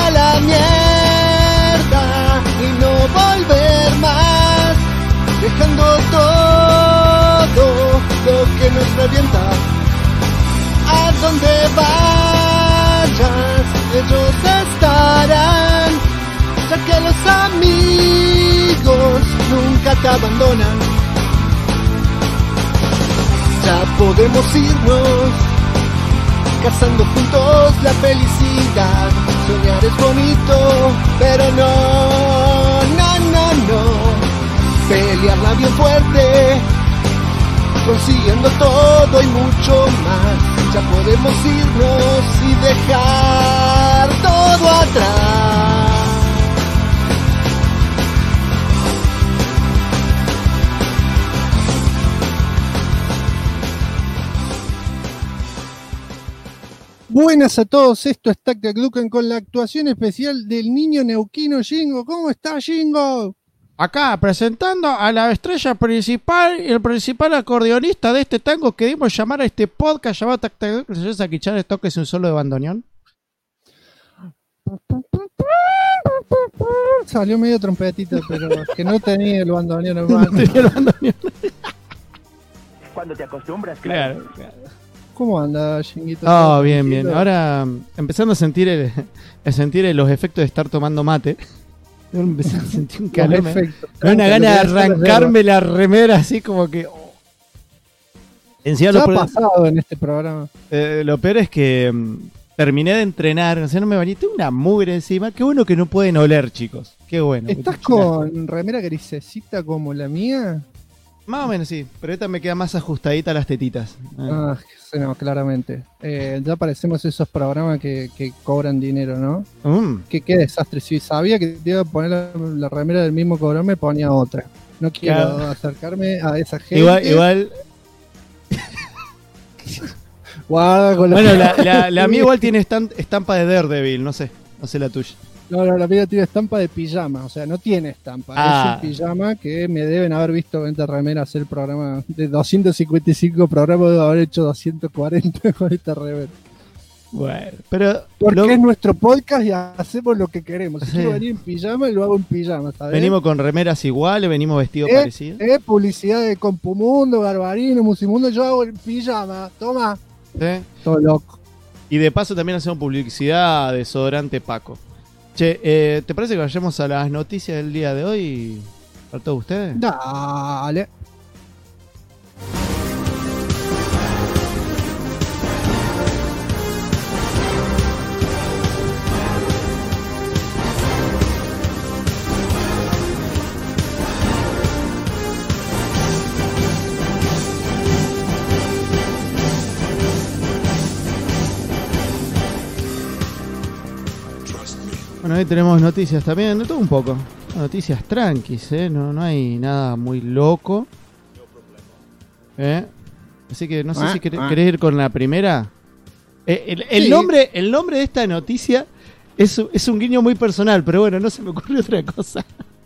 a la mierda y no volver más, dejando todo lo que nos revienta. A donde vayas, ellos estarán, ya que los amigos nunca te abandonan. Ya podemos irnos, cazando juntos la felicidad. Soñar es bonito, pero no. Pelearla bien fuerte, consiguiendo todo y mucho más. Ya podemos irnos y dejar todo atrás. Buenas a todos, esto es Tactaclucan con la actuación especial del niño neuquino Jingo. ¿Cómo está, Jingo? Acá, presentando a la estrella principal y el principal acordeonista de este tango que dimos llamar a este podcast llamado Tactaclucan. ¿Se llama Kichar toques un solo de bandoneón? Salió medio trompetita, pero que no tenía el bandoneón en mano. No tenía el bandoneón. Cuando te acostumbras, Claro. ¿Cómo anda, Jinguito? Oh, bien. Ahora, empezando a sentir los efectos de estar tomando mate. Empecé a sentir un calor. Me da una gana de arrancarme la remera así como que... Encima ha pasado en este programa. Lo peor es que terminé de entrenar, o sea, no me bañé, tengo una mugre encima. Qué bueno que no pueden oler, chicos. Qué bueno. ¿Estás con remera grisecita como la mía? Más o menos sí, pero esta me queda más ajustadita a las tetitas. No, claramente. Ya parecemos esos programas que cobran dinero, ¿no? Qué desastre. Si sabía que te iba a poner la remera del mismo cobrador, me ponía otra. No quiero acercarme a esa gente. Igual. Guarda con bueno, la mía igual tiene estampa de Daredevil, no sé la tuya. No, la mía tiene estampa de pijama, o sea, no tiene estampa. Es un pijama que me deben haber visto 20 remeras hacer el programa de 255 programas, debo haber hecho 240 con esta remera. Bueno, pero... Porque es nuestro podcast y hacemos lo que queremos. Si quiero venir en pijama, lo hago en pijama, ¿sabes? Venimos con remeras iguales, venimos vestidos parecidos. Publicidad de Compumundo, Garbarino, Musimundo, yo hago en pijama, toma. Todo loco. Y de paso también hacemos publicidad de desodorante Paco. Che, ¿te parece que vayamos a las noticias del día de hoy? ¿Para todos ustedes? Dale. Bueno, ahí tenemos noticias también, de todo un poco. Noticias tranquis, no hay nada muy loco. Así que no sé si querés ir con la primera. El nombre de esta noticia es un guiño muy personal, pero bueno, no se me ocurrió otra cosa.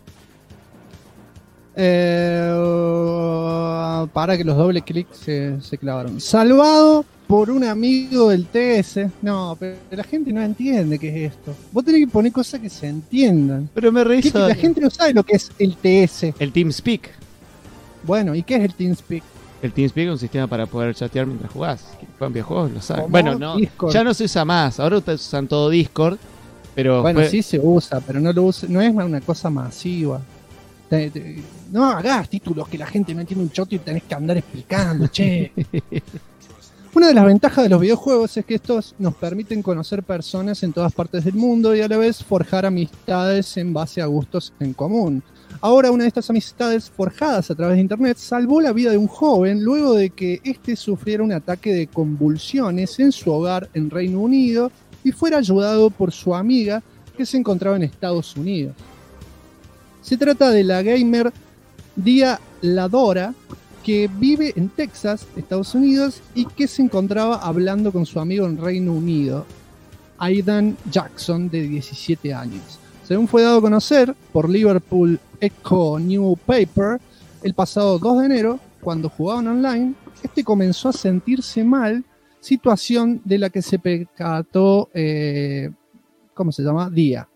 Para que los doble clics se clavaron. Salvado por un amigo del TS. No, pero la gente no entiende qué es esto. Vos tenés que poner cosas que se entiendan. Pero me reí. La gente no sabe lo que es el TS. El TeamSpeak. Bueno, ¿y qué es el TeamSpeak? El TeamSpeak es un sistema para poder chatear mientras jugás. Juegan videojuegos, lo saben. Bueno, no, Discord. Ya no se usa más. Ahora usan todo Discord. Pero bueno, sí se usa, pero no es una cosa masiva. No hagas títulos que la gente no entiende un choto y tenés que andar explicando, che. Una de las ventajas de los videojuegos es que estos nos permiten conocer personas en todas partes del mundo y a la vez forjar amistades en base a gustos en común. Ahora, una de estas amistades forjadas a través de internet salvó la vida de un joven luego de que éste sufriera un ataque de convulsiones en su hogar en Reino Unido y fuera ayudado por su amiga que se encontraba en Estados Unidos. Se trata de la gamer Dia Ladora, que vive en Texas, Estados Unidos, y que se encontraba hablando con su amigo en Reino Unido, Aidan Jackson, de 17 años. Según fue dado a conocer por Liverpool Echo Newspaper, el pasado 2 de enero, cuando jugaban online, este comenzó a sentirse mal, situación de la que se percató ¿cómo se llama? Día.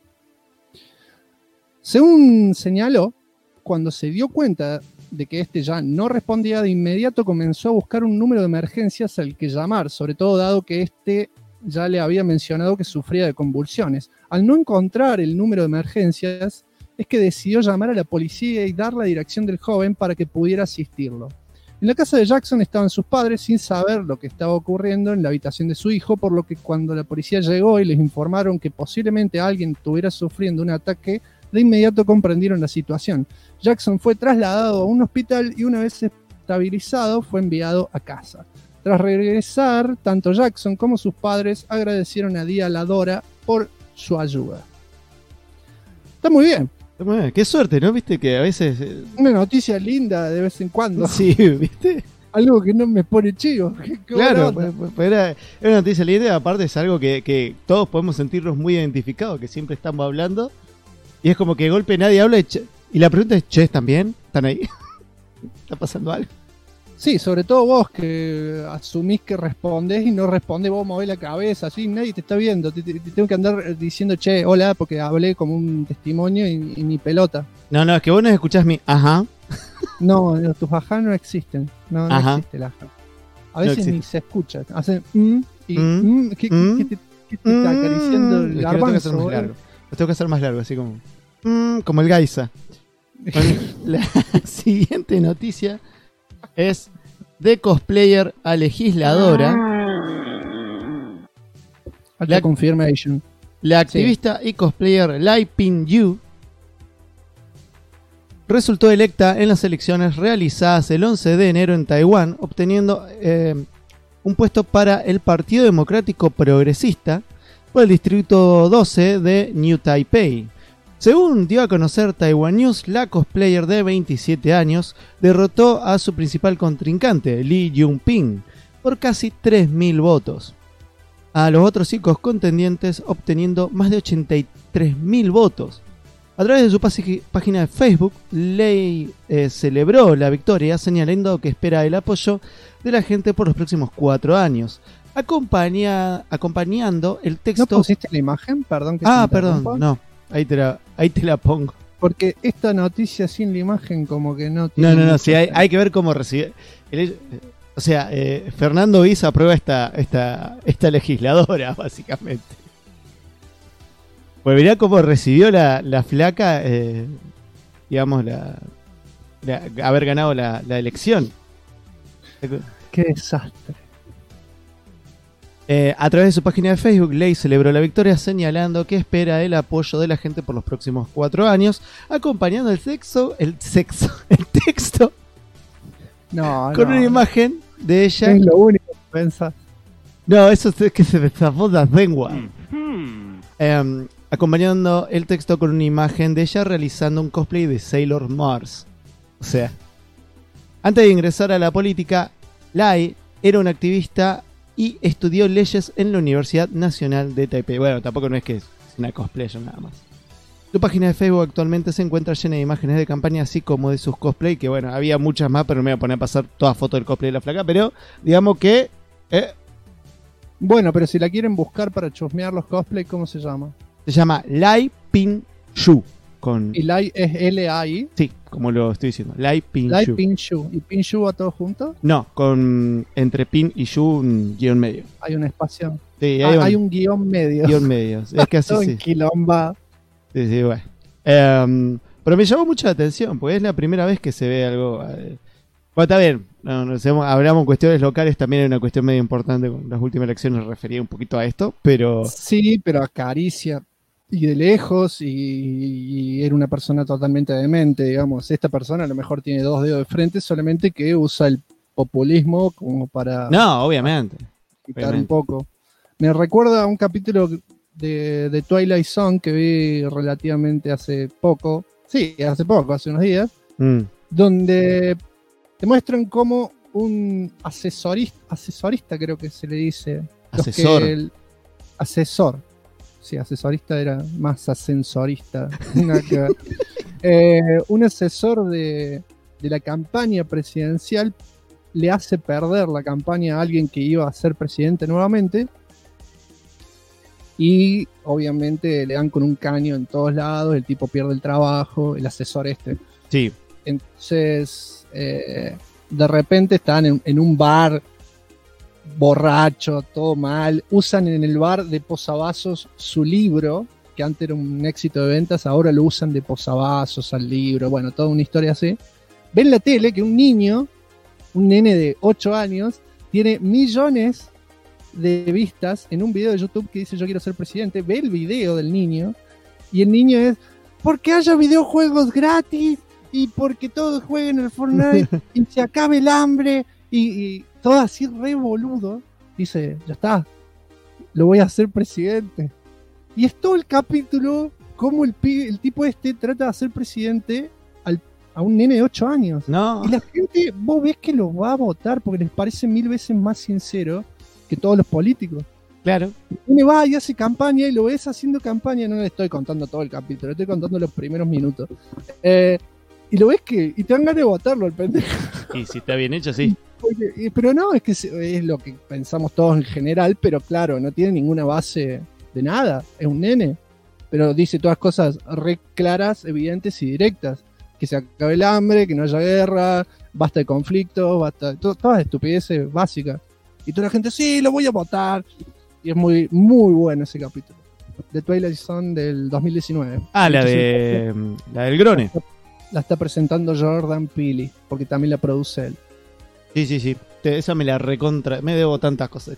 Según señaló, cuando se dio cuenta de que este ya no respondía, de inmediato comenzó a buscar un número de emergencias al que llamar, sobre todo dado que este ya le había mencionado que sufría de convulsiones. Al no encontrar el número de emergencias, es que decidió llamar a la policía y dar la dirección del joven para que pudiera asistirlo. En la casa de Jackson estaban sus padres sin saber lo que estaba ocurriendo en la habitación de su hijo, por lo que cuando la policía llegó y les informaron que posiblemente alguien estuviera sufriendo un ataque, de inmediato comprendieron la situación. Jackson fue trasladado a un hospital y una vez estabilizado fue enviado a casa. Tras regresar, tanto Jackson como sus padres agradecieron a Día Ladora por su ayuda. Está muy bien. Qué suerte, ¿no? Viste que a veces... Una noticia linda de vez en cuando. Sí, ¿viste? Algo que no me pone chivo. Claro, era una noticia linda y aparte es algo que todos podemos sentirnos muy identificados, que siempre estamos hablando. Y es como que de golpe nadie habla y la pregunta es, che, ¿están bien? ¿Están ahí? ¿Está pasando algo? Sí, sobre todo vos que asumís que respondés y no respondés, vos movés la cabeza, así nadie te está viendo, te tengo que andar diciendo, che, hola, porque hablé como un testimonio y ni pelota. No, es que vos no escuchás mi ajá. No, tus ajá no existen, no existe el ajá. A veces ni se escucha, hacen ¿qué te está acariciando el garbanzo? Lo tengo que hacer más largo, así como el Gaisa. La siguiente noticia es de cosplayer a legisladora. La confirmation. La activista y cosplayer Lai Ping-yu resultó electa en las elecciones realizadas el 11 de enero en Taiwán, obteniendo un puesto para el Partido Democrático Progresista por el distrito 12 de New Taipei. Según dio a conocer Taiwan News, la cosplayer de 27 años derrotó a su principal contrincante, Lee Jung-ping, por casi 3.000 votos. A los otros 5 contendientes obteniendo más de 83.000 votos. A través de su página de Facebook, Lei celebró la victoria señalando que espera el apoyo de la gente por los próximos 4 años. Acompañando el texto... ¿No pusiste la imagen? Perdón. Perdón, no. Ahí te la pongo. Porque esta noticia sin la imagen como que no tiene... No, sí, hay que ver cómo recibe... Fernando Isa aprueba esta legisladora, básicamente. Pues mirá cómo recibió la flaca, digamos, haber ganado la elección. Qué desastre. A través de su página de Facebook, Lei celebró la victoria señalando que espera el apoyo de la gente por los próximos 4 años, acompañando el texto con una imagen de ella. Es lo único que pensás. No, eso es que se me zafó la lengua. Acompañando el texto con una imagen de ella realizando un cosplay de Sailor Mars. O sea, antes de ingresar a la política, Lai era una activista y estudió leyes en la Universidad Nacional de Taipei. Bueno, tampoco no es que es una cosplayer nada más. Su página de Facebook actualmente se encuentra llena de imágenes de campaña, así como de sus cosplay, que bueno, había muchas más, pero no me voy a poner a pasar todas fotos del cosplay de la flaca, pero digamos que... Bueno, pero si la quieren buscar para chusmear los cosplay, ¿cómo se llama? Se llama Lai Ping-yu. ¿Y Lai es L-A-I? Sí, como lo estoy diciendo. Lai Ping-yu. Lai Ping-yu. ¿Y Ping-yu va todo junto? No, entre Ping y Yu un guión medio. Hay un espacio. Sí, hay un guión medio. Guión medio. Es que así todo en quilomba. Sí, bueno. Pero me llamó mucho la atención, porque es la primera vez que se ve algo... Bueno, está bien. Hablamos de cuestiones locales, también hay una cuestión medio importante. Con las últimas elecciones refería un poquito a esto, pero... Sí, pero acaricia... Y de lejos, y era una persona totalmente demente, digamos. Esta persona a lo mejor tiene 2 dedos de frente, solamente que usa el populismo como para... No, obviamente. Quitar un poco. Me recuerda a un capítulo de Twilight Zone que vi relativamente hace poco. Sí, hace unos días. Donde te muestran cómo un asesorista creo que se le dice. Asesor. Sí, asesorista era más ascensorista. Un asesor de la campaña presidencial le hace perder la campaña a alguien que iba a ser presidente nuevamente. Y obviamente le dan con un caño en todos lados, el tipo pierde el trabajo, el asesor este. Sí. Entonces, de repente están en un bar borracho, todo mal. Usan en el bar de posavasos su libro, que antes era un éxito de ventas, ahora lo usan de posavasos al libro. Bueno, toda una historia así. Ven la tele que un nene de 8 años, tiene millones de vistas en un video de YouTube que dice yo quiero ser presidente. Ve el video del niño y el niño es porque haya videojuegos gratis y porque todos jueguen el Fortnite y se acabe el hambre y todo así re boludo. Dice, ya está, lo voy a hacer presidente. Y es todo el capítulo como el tipo este trata de hacer presidente a un nene de 8 años. No. Y la gente, vos ves que lo va a votar porque les parece 1000 veces más sincero que todos los políticos. Claro. Uno va y hace campaña y lo ves haciendo campaña. No le estoy contando todo el capítulo, le estoy contando los primeros minutos. Y lo ves y te dan ganas de votarlo al pendejo. Y si está bien hecho, sí. Pero no, es que es lo que pensamos todos en general, pero claro, no tiene ninguna base de nada. Es un nene. Pero dice todas cosas re claras, evidentes y directas. Que se acabe el hambre, que no haya guerra, basta de conflictos, basta todas estupideces básicas. Y toda la gente, sí, lo voy a votar. Y es muy, muy bueno ese capítulo. The Twilight Zone del 2019. La del Grone. La está presentando Jordan Peele, porque también la produce él. Sí. Esa me la recontra. Me debo tantas cosas.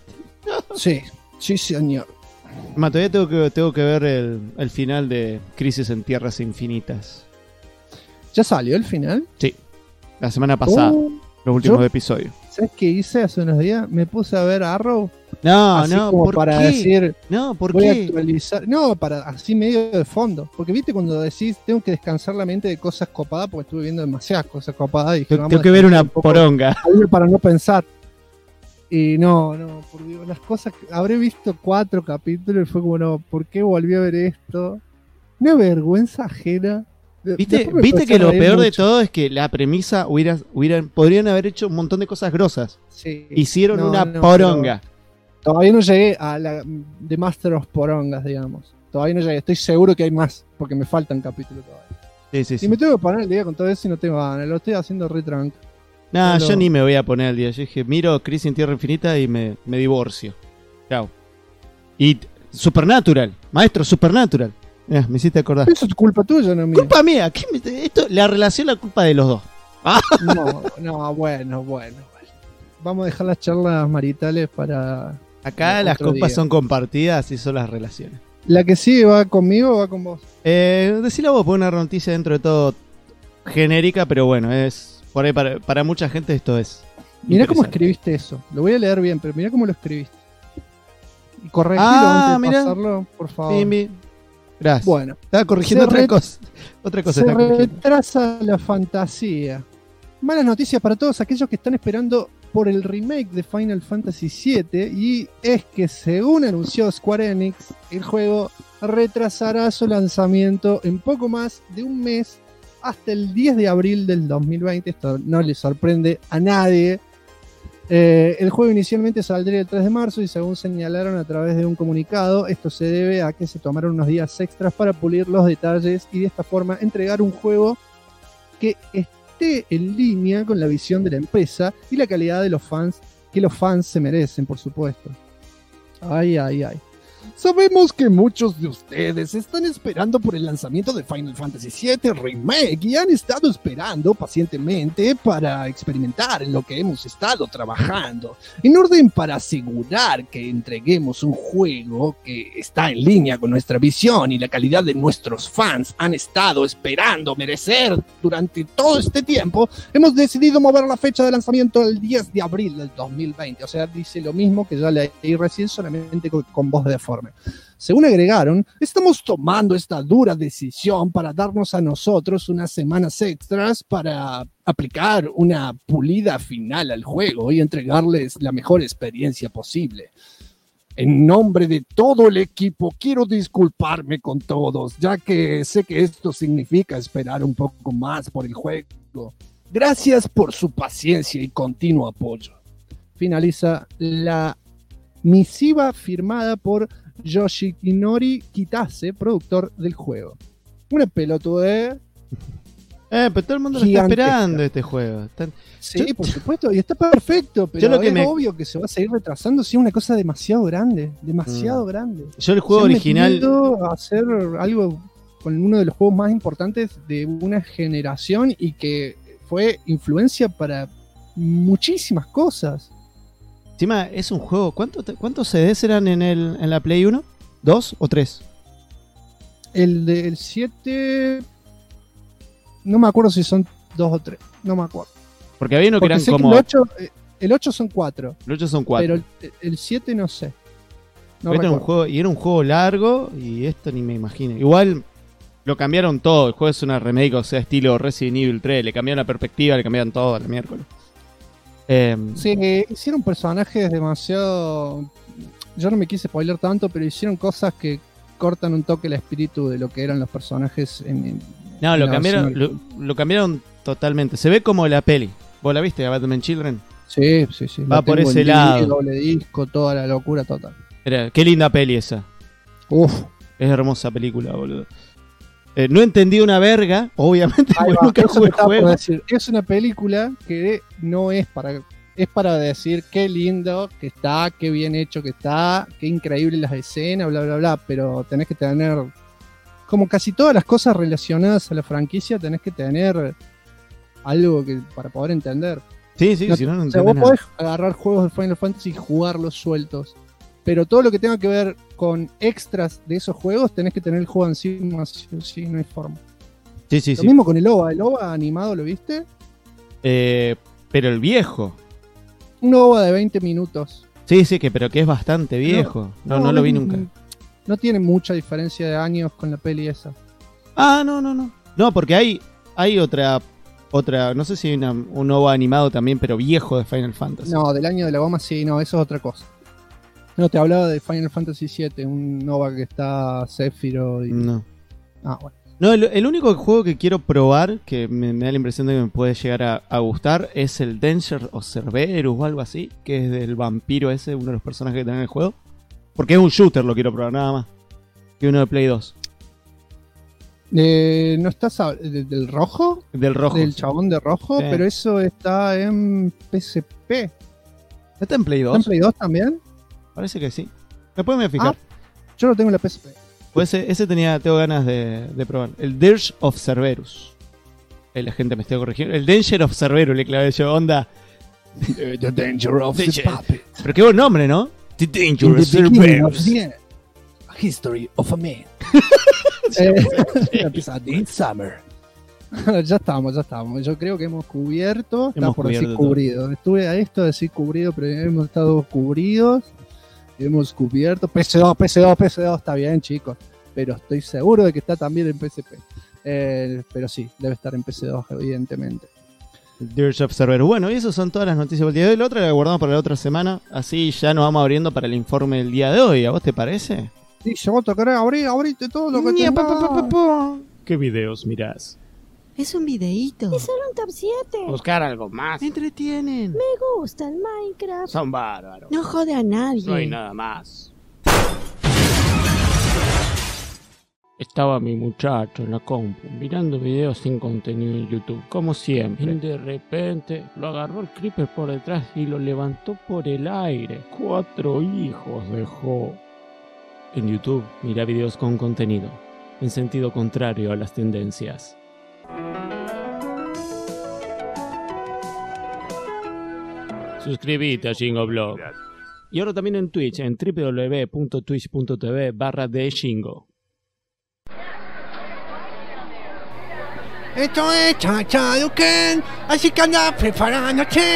Sí, señor. Todavía tengo que ver el final de Crisis en Tierras Infinitas. ¿Ya salió el final? Sí, la semana pasada, los últimos episodios. ¿Sabes qué hice hace unos días? Me puse a ver Arrow. No, ¿por para qué? Decir, no, ¿por voy qué? a actualizar. No, para así medio de fondo. Porque viste cuando decís, tengo que descansar la mente de cosas copadas, porque estuve viendo demasiadas cosas copadas. Y dije, Tengo que ver una poronga. Para no pensar. Y no, por Dios, las cosas. Habré visto 4 capítulos y fue como, no, ¿por qué volví a ver esto? Una vergüenza ajena. ¿Viste que lo peor de todo es que la premisa podrían haber hecho un montón de cosas grosas? Sí. Hicieron una poronga. Todavía no llegué a la de Master of Porongas, digamos. Todavía no llegué. Estoy seguro que hay más, porque me faltan capítulos todavía. Sí. Y me tengo que poner el día con todo eso y no tengo ganas. Lo estoy haciendo re tranca. No, yo ni me voy a poner al día. Yo dije, miro Crisis en Tierra Infinita y me divorcio. Chao. Y Supernatural, maestro, Supernatural. Me hiciste acordar. Eso es culpa tuya, no mía. Culpa mía. La relación la culpa de los dos. No, bueno. Vamos a dejar las charlas maritales para... Acá las culpas son compartidas y son las relaciones. ¿La que sí va conmigo o va con vos? Decila vos, porque una noticia dentro de todo genérica, pero bueno, es por ahí para mucha gente esto es. Mirá cómo escribiste eso. Lo voy a leer bien, pero mirá cómo lo escribiste. Y corregilo antes de pasarlo, por favor. Bien. Gracias. Bueno, estaba corrigiendo otra cosa. Se retrasa la fantasía. Malas noticias para todos aquellos que están esperando por el remake de Final Fantasy VII, y es que según anunció Square Enix, el juego retrasará su lanzamiento en poco más de un mes hasta el 10 de abril del 2020. Esto no le sorprende a nadie. El juego inicialmente saldría el 3 de marzo y según señalaron a través de un comunicado, esto se debe a que se tomaron unos días extras para pulir los detalles y de esta forma entregar un juego que esté en línea con la visión de la empresa y la calidad de los fans, que los fans se merecen, por supuesto. Ay. Sabemos que muchos de ustedes están esperando por el lanzamiento de Final Fantasy VII Remake y han estado esperando pacientemente para experimentar en lo que hemos estado trabajando, en orden para asegurar que entreguemos un juego que está en línea con nuestra visión y la calidad de nuestros fans han estado esperando merecer durante todo este tiempo. Hemos decidido mover la fecha de lanzamiento al 10 de abril del 2020. O sea, dice lo mismo que ya leí recién, solamente con voz deforme. Según agregaron, estamos tomando esta dura decisión para darnos a nosotros unas semanas extras para aplicar una pulida final al juego y entregarles la mejor experiencia posible. En nombre de todo el equipo, quiero disculparme con todos, ya que sé que esto significa esperar un poco más por el juego. Gracias por su paciencia y continuo apoyo. Finaliza la misiva firmada por Yoshinori Kitase, productor del juego. Una pelotudez. Pero todo el mundo lo está esperando este juego. Sí, por supuesto, y está perfecto, pero es obvio que se va a seguir retrasando si es una cosa demasiado grande, grande. Yo el juego original... a hacer algo con uno de los juegos más importantes de una generación y que fue influencia para muchísimas cosas. Encima es un juego, ¿cuántos CDs eran en la Play 1? ¿2 o 3? El del 7... No me acuerdo si son 2 o 3, no me acuerdo. Porque había uno que eran como... El 8 son 4. El 8 son 4. Pero el 7 no sé. Era un juego largo y esto ni me imagino. Igual lo cambiaron todo. El juego es una remake, o sea, estilo Resident Evil 3. Le cambiaron la perspectiva, le cambiaron todo al miércoles. Sí, hicieron personajes demasiado... Yo no me quise spoiler tanto, pero hicieron cosas que cortan un toque el espíritu de lo que eran los personajes No, lo cambiaron totalmente. Se ve como la peli. ¿Vos la viste, a Batman Children? Sí. Va por ese lado. Doble disco, toda la locura total. Qué linda peli esa. Uf. Es hermosa película, boludo. No entendí una verga, obviamente, porque nunca jugué el juego. Es una película que no es para... Es para decir qué lindo que está, qué bien hecho que está, qué increíble las escenas, bla, bla, bla. Pero tenés que tener... Como casi todas las cosas relacionadas a la franquicia, tenés que tener algo para poder entender. Sí, si no entendés vos podés agarrar juegos de Final Fantasy y jugarlos sueltos, pero todo lo que tenga que ver con extras de esos juegos, tenés que tener el juego encima, sí, no hay forma. Sí. Lo mismo con el OVA animado, ¿lo viste? Pero el viejo. Un OVA de 20 minutos. Sí, pero que es bastante viejo. No lo vi nunca. No tiene mucha diferencia de años con la peli esa. No. No, porque hay otra, no sé si hay un OVA animado también, pero viejo de Final Fantasy. No, del año de la goma sí, no, eso es otra cosa. No, te hablaba de Final Fantasy VII, un OVA que está Sephiroth y... No. Bueno. No, el único juego que quiero probar, que me da la impresión de que me puede llegar a gustar, es el Danger of Cerberus o algo así, que es del vampiro ese, uno de los personajes que tiene en el juego. Porque es un shooter, lo quiero probar, nada más. Que uno de Play 2. ¿No estás del rojo? Del rojo. Del chabón de rojo, sí. Pero eso está en PSP. ¿Está en Play 2? ¿Está en Play 2 también? Parece que sí. Después me voy a fijar. Yo lo tengo en la PSP. Pues ese tengo ganas de probar. El Dirge of Cerberus. La gente me está corrigiendo. El Danger of Cerberus le clavé yo. Onda. The Danger of the Puppet. Pero qué buen nombre, ¿no? The Danger of Cerberus. A History of a Man. Empieza Dead Summer. Ya estamos. Yo creo que hemos cubierto. Está por decir cubrido. Estuve a esto de decir cubrido, pero hemos estado cubridos. Hemos cubierto. PC2 está bien, chicos. Pero estoy seguro de que está también en PSP. Pero sí, debe estar en PC2, evidentemente. Dirge of Cerberus. Bueno, y esas son todas las noticias del día de hoy. La otra la guardamos para la otra semana. Así ya nos vamos abriendo para el informe del día de hoy. ¿A vos te parece? Sí, yo voy a tocar abrite todo lo que tengas. ¿Qué videos mirás? Es un videíto. Es solo un top 7. Buscar algo más. Me entretienen. Me gusta el Minecraft. Son bárbaros. No jode a nadie. No hay nada más. Estaba mi muchacho en la compu mirando videos sin contenido en YouTube, como siempre. Y de repente lo agarró el creeper por detrás y lo levantó por el aire. 4 hijos dejó. En YouTube, mira videos con contenido, en sentido contrario a las tendencias. Suscríbete a Shingoblog. Y ahora también en Twitch, en www.twitch.tv/theshingo. Esto es Chacha Duken, así que anda preparándote.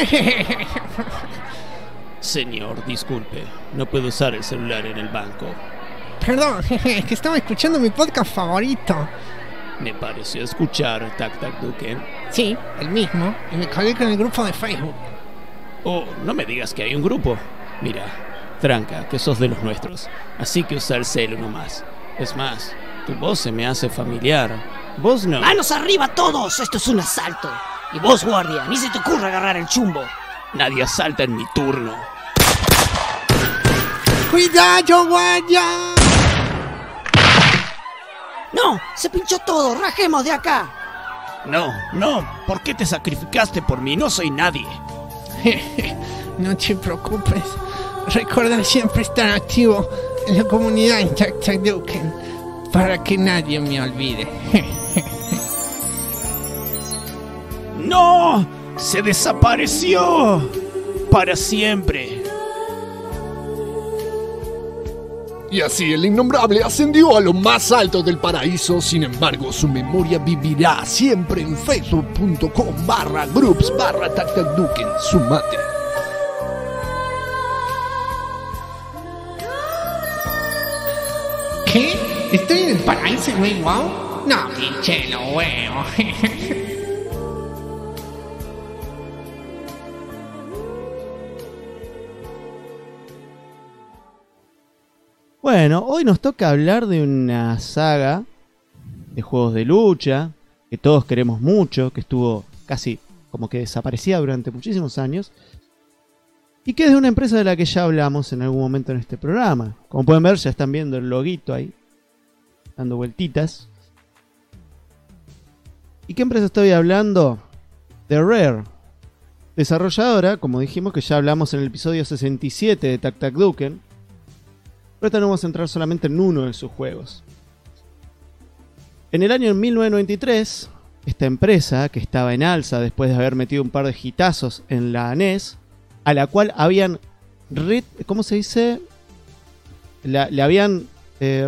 Señor, disculpe, no puedo usar el celular en el banco. Perdón, es que estaba escuchando mi podcast favorito. Me pareció escuchar Tac Tac Duken. Sí, el mismo, y me colgué con el grupo de Facebook. Oh, no me digas que hay un grupo. Mira, tranca, que sos de los nuestros, así que usa el celu nomás. Es más, tu voz se me hace familiar. Vos no. ¡Manos arriba todos! Esto es un asalto. Y vos, guardia, ni se te ocurra agarrar el chumbo. Nadie asalta en mi turno. ¡Cuidado, guardia! ¡No! ¡Se pinchó todo! ¡Rajemos de acá! No, ¿por qué te sacrificaste por mí? No soy nadie. No te preocupes. Recuerda siempre estar activo en la comunidad en Taktaduken para que nadie me olvide. ¡No! ¡Se desapareció! ¡Para siempre! Y así el innombrable ascendió a lo más alto del paraíso. Sin embargo, su memoria vivirá siempre en facebook.com/groups/Taktaduken. Sumate. ¿Qué? ¿Estoy en el paraíso, güey? ¿Wow? No, pinche lo huevo. Bueno, hoy nos toca hablar de una saga de juegos de lucha que todos queremos mucho, que estuvo casi como que desaparecida durante muchísimos años y que es de una empresa de la que ya hablamos en algún momento en este programa. Como pueden ver, ya están viendo el loguito ahí, dando vueltitas. ¿Y qué empresa estoy hablando? De Rare, desarrolladora, como dijimos que ya hablamos en el episodio 67 de Taktaduken. Pero esta no vamos a centrar solamente en uno de sus juegos. En el año 1993, esta empresa, que estaba en alza después de haber metido un par de hitazos en la NES, a la cual habían, ¿cómo se dice? Le habían le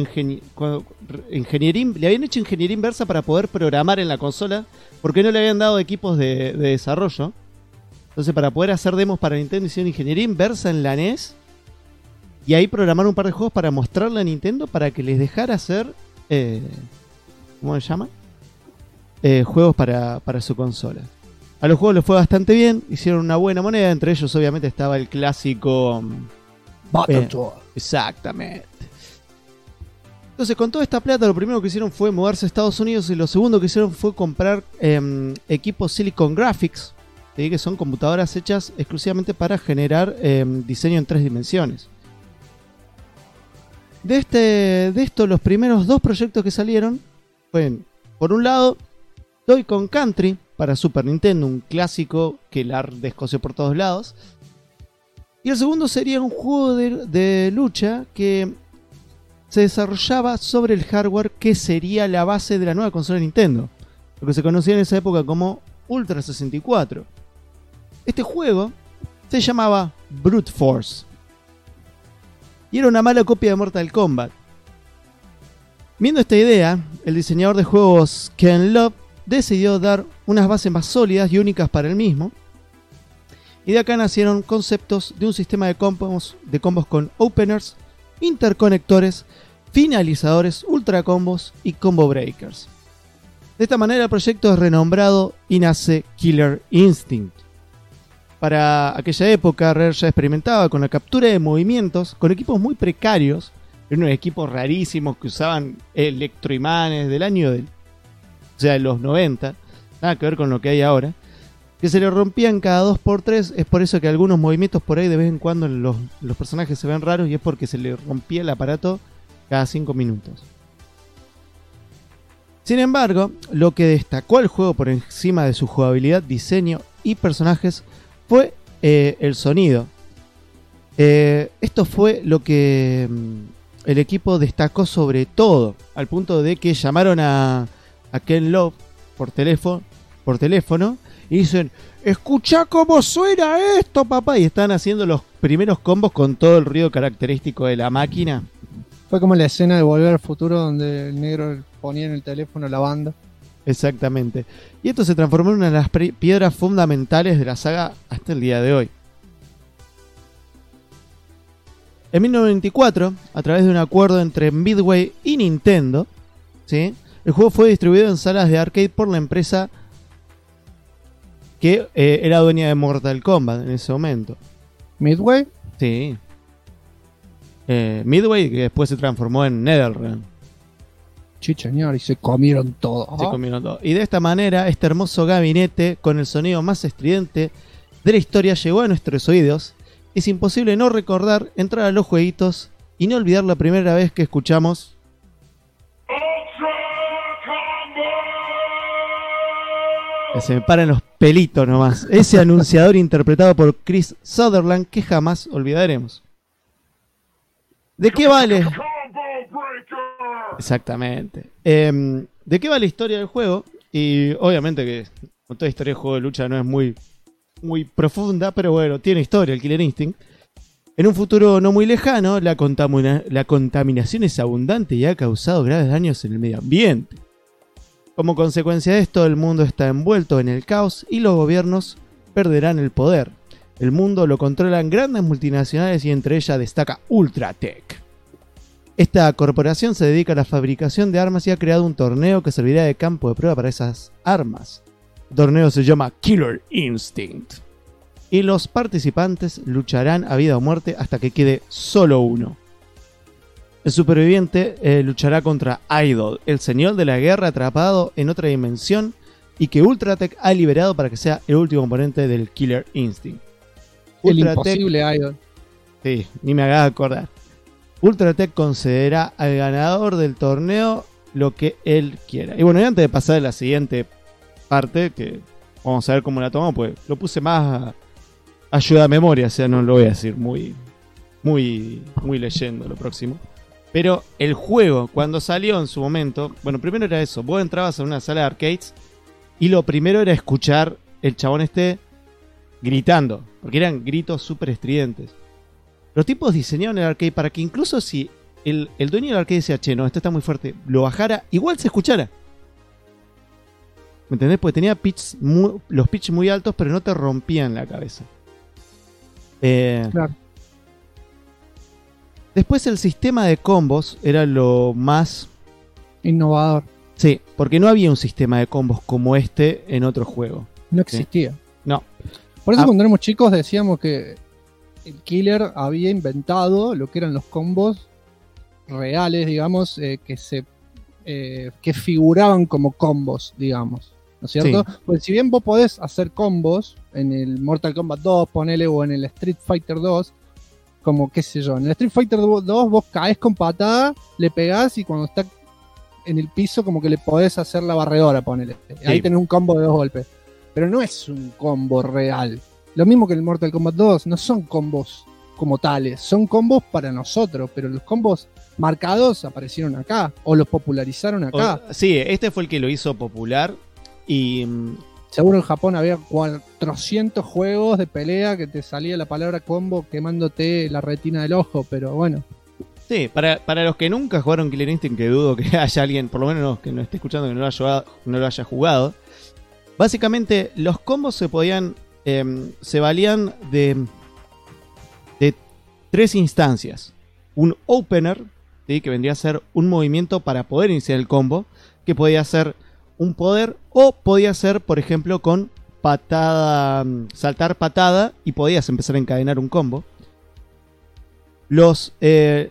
habían hecho ingeniería inversa para poder programar en la consola, porque no le habían dado equipos de desarrollo. Entonces, para poder hacer demos para Nintendo, hicieron ingeniería inversa en la NES. Y ahí programaron un par de juegos para mostrarle a Nintendo para que les dejara hacer, ¿cómo se llama? Juegos para su consola. A los juegos les fue bastante bien, hicieron una buena moneda. Entre ellos obviamente estaba el clásico Battletoad. Exactamente. Entonces, con toda esta plata, lo primero que hicieron fue mudarse a Estados Unidos. Y lo segundo que hicieron fue comprar equipos Silicon Graphics, ¿sí? Que son computadoras hechas exclusivamente para generar diseño en 3 dimensiones. De esto, los primeros 2 proyectos que salieron fueron, por un lado, Donkey Kong Country para Super Nintendo, un clásico que la descoció por todos lados. Y el segundo sería un juego de lucha que se desarrollaba sobre el hardware que sería la base de la nueva consola de Nintendo, lo que se conocía en esa época como Ultra 64. Este juego se llamaba Brute Force y era una mala copia de Mortal Kombat. Viendo esta idea, el diseñador de juegos Ken Love decidió dar unas bases más sólidas y únicas para el mismo. Y de acá nacieron conceptos de un sistema de combos con openers, interconectores, finalizadores, ultra combos y combo breakers. De esta manera el proyecto es renombrado y nace Killer Instinct. Para aquella época, Rare ya experimentaba con la captura de movimientos con equipos muy precarios. Eran unos equipos rarísimos que usaban electroimanes del año de los 90. Nada que ver con lo que hay ahora. Que se le rompían cada 2x3. Es por eso que algunos movimientos por ahí de vez en cuando los personajes se ven raros. Y es porque se le rompía el aparato cada 5 minutos. Sin embargo, lo que destacó al juego por encima de su jugabilidad, diseño y personajes fue el sonido. Esto fue lo que el equipo destacó sobre todo, al punto de que llamaron a Ken Love por teléfono y dicen: escuchá cómo suena esto, papá. Y están haciendo los primeros combos con todo el ruido característico de la máquina. Fue como la escena de Volver al Futuro donde el negro ponía en el teléfono la banda. Exactamente. Y esto se transformó en una de las piedras fundamentales de la saga hasta el día de hoy. En 1994, a través de un acuerdo entre Midway y Nintendo, ¿sí?, el juego fue distribuido en salas de arcade por la empresa que era dueña de Mortal Kombat en ese momento. ¿Midway? Sí. Midway, que después se transformó en NetherRealm. Sí, señor, y se comieron todo. Se comieron todo. Y de esta manera, este hermoso gabinete, con el sonido más estridente de la historia, llegó a nuestros oídos es imposible no recordar, entrar a los jueguitos y no olvidar la primera vez que escuchamos se me paran los pelitos nomás. Ese anunciador interpretado por Chris Sutherland que jamás olvidaremos. ¿De qué vale? Exactamente. ¿De qué va la historia del juego? Y obviamente que con toda historia del juego de lucha no es muy profunda, pero bueno, tiene historia el Killer Instinct. En un futuro no muy lejano, la contaminación es abundante y ha causado graves daños en el medio ambiente. Como consecuencia de esto, el mundo está envuelto en el caos y los gobiernos perderán el poder. El mundo lo controlan grandes multinacionales y entre ellas destaca Ultratech. Esta corporación se dedica a la fabricación de armas y ha creado un torneo que servirá de campo de prueba para esas armas. El torneo se llama Killer Instinct. Y los participantes lucharán a vida o muerte hasta que quede solo uno. El superviviente luchará contra Idol, el señor de la guerra atrapado en otra dimensión y que Ultratech ha liberado para que sea el último componente del Killer Instinct. El imposible Idol. Sí, ni me hagas acordar. Ultratech concederá al ganador del torneo lo que él quiera. Y bueno, y antes de pasar a la siguiente parte, que vamos a ver cómo la tomamos, pues lo puse más a ayuda a memoria, o sea, no lo voy a decir muy leyendo lo próximo. Pero el juego, cuando salió en su momento, bueno, primero era eso, vos entrabas a una sala de arcades y lo primero era escuchar el chabón gritando, porque eran gritos súper estridentes. Los tipos diseñaron el arcade para que incluso si el dueño del arcade decía, che, no, esto está muy fuerte, lo bajara, igual se escuchara. ¿Me entendés? Porque tenía los pitch muy altos, pero no te rompían la cabeza. Claro. Después el sistema de combos era lo más innovador. Sí, porque no había un sistema de combos como este en otro juego. No existía. ¿Sí? No. Por eso cuando éramos chicos decíamos que el Killer había inventado lo que eran los combos reales, digamos, que figuraban como combos, digamos. ¿No es cierto? Sí. Pues si bien vos podés hacer combos en el Mortal Kombat 2, ponele, o en el Street Fighter 2, como qué sé yo, en el Street Fighter 2 vos caes con patada, le pegás y cuando está en el piso como que le podés hacer la barredora, ponele. Sí. Ahí tenés un combo de 2 golpes. Pero no es un combo real. Lo mismo que en el Mortal Kombat 2, no son combos como tales, son combos para nosotros, pero los combos marcados aparecieron acá, o los popularizaron acá. Sí, este fue el que lo hizo popular y... Seguro en Japón había 400 juegos de pelea que te salía la palabra combo quemándote la retina del ojo, pero bueno. Sí, para los que nunca jugaron Killer Instinct, que dudo que haya alguien, por lo menos que nos esté escuchando, que no lo haya jugado. Básicamente los combos se valían de 3 instancias. Un opener, ¿sí? Que vendría a ser un movimiento para poder iniciar el combo, que podía ser un poder o podía ser, por ejemplo, con patada, saltar patada y podías empezar a encadenar un combo. Los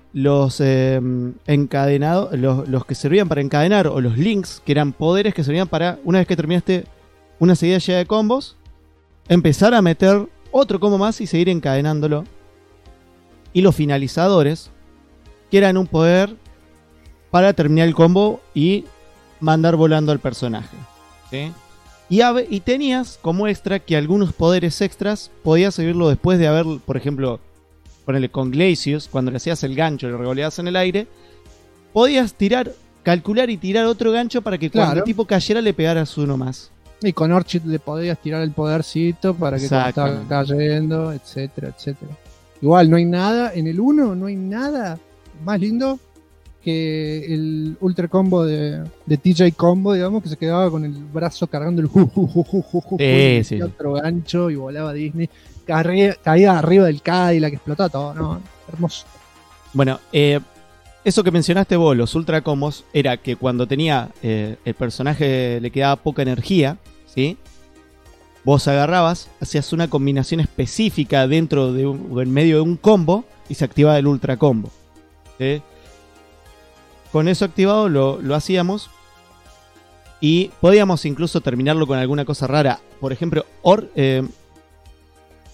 encadenados, los que servían para encadenar, o los links, que eran poderes que servían para, una vez que terminaste una seguida llena de combos, empezar a meter otro combo más y seguir encadenándolo. Y los finalizadores, que eran un poder para terminar el combo y mandar volando al personaje, ¿sí? Y tenías como extra que algunos poderes extras podías seguirlo después de haber, por ejemplo, ponerle con Glacius, cuando le hacías el gancho y lo revoleabas en el aire, podías calcular y tirar otro gancho para que cuando el tipo cayera le pegaras uno más. Y con Orchid le podías tirar el podercito para que cuando estaba cayendo, etcétera, etcétera. Igual no hay nada, en el 1 no hay nada más lindo que el ultra combo de TJ Combo, digamos, que se quedaba con el brazo cargando el y otro gancho y volaba Disney, caía arriba del Cadillac, explotaba todo, ¿no? Hermoso. Bueno, eso que mencionaste vos, los ultra combos, era que cuando tenía el personaje le quedaba poca energía, ¿sí? Vos agarrabas, hacías una combinación específica dentro de en medio de un combo y se activaba el ultra combo, ¿sí? Con eso activado lo hacíamos y podíamos incluso terminarlo con alguna cosa rara. Por ejemplo,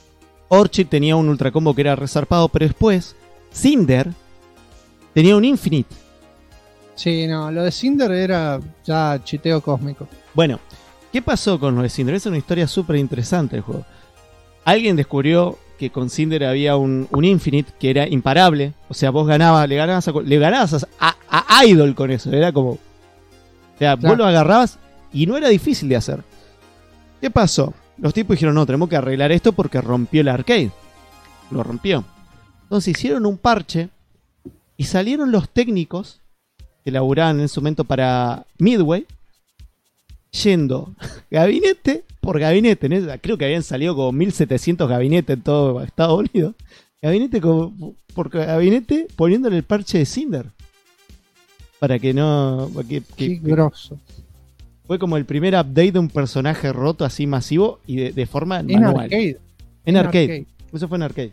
Orchid tenía un ultra combo que era resarpado, pero después Cinder tenía un Infinite. Sí, no, lo de Cinder era ya chiteo cósmico. Bueno, ¿qué pasó con lo de Cinder? Es una historia súper interesante el juego. Alguien descubrió que con Cinder había un Infinite que era imparable. O sea, vos le ganabas a Idol con eso. Era como... O sea, Claro. vos lo agarrabas y no era difícil de hacer. ¿Qué pasó? Los tipos dijeron, no, tenemos que arreglar esto porque rompió el arcade. Lo rompió. Entonces hicieron un parche y salieron los técnicos que laburaban en su momento para Midway, yendo gabinete por gabinete. Creo que habían salido como 1700 gabinetes en todo Estados Unidos. Gabinete por gabinete poniéndole el parche de Cinder. Para que no... Qué grosso. Fue como el primer update de un personaje roto así masivo y de forma En manual. arcade. En arcade. Eso fue en arcade.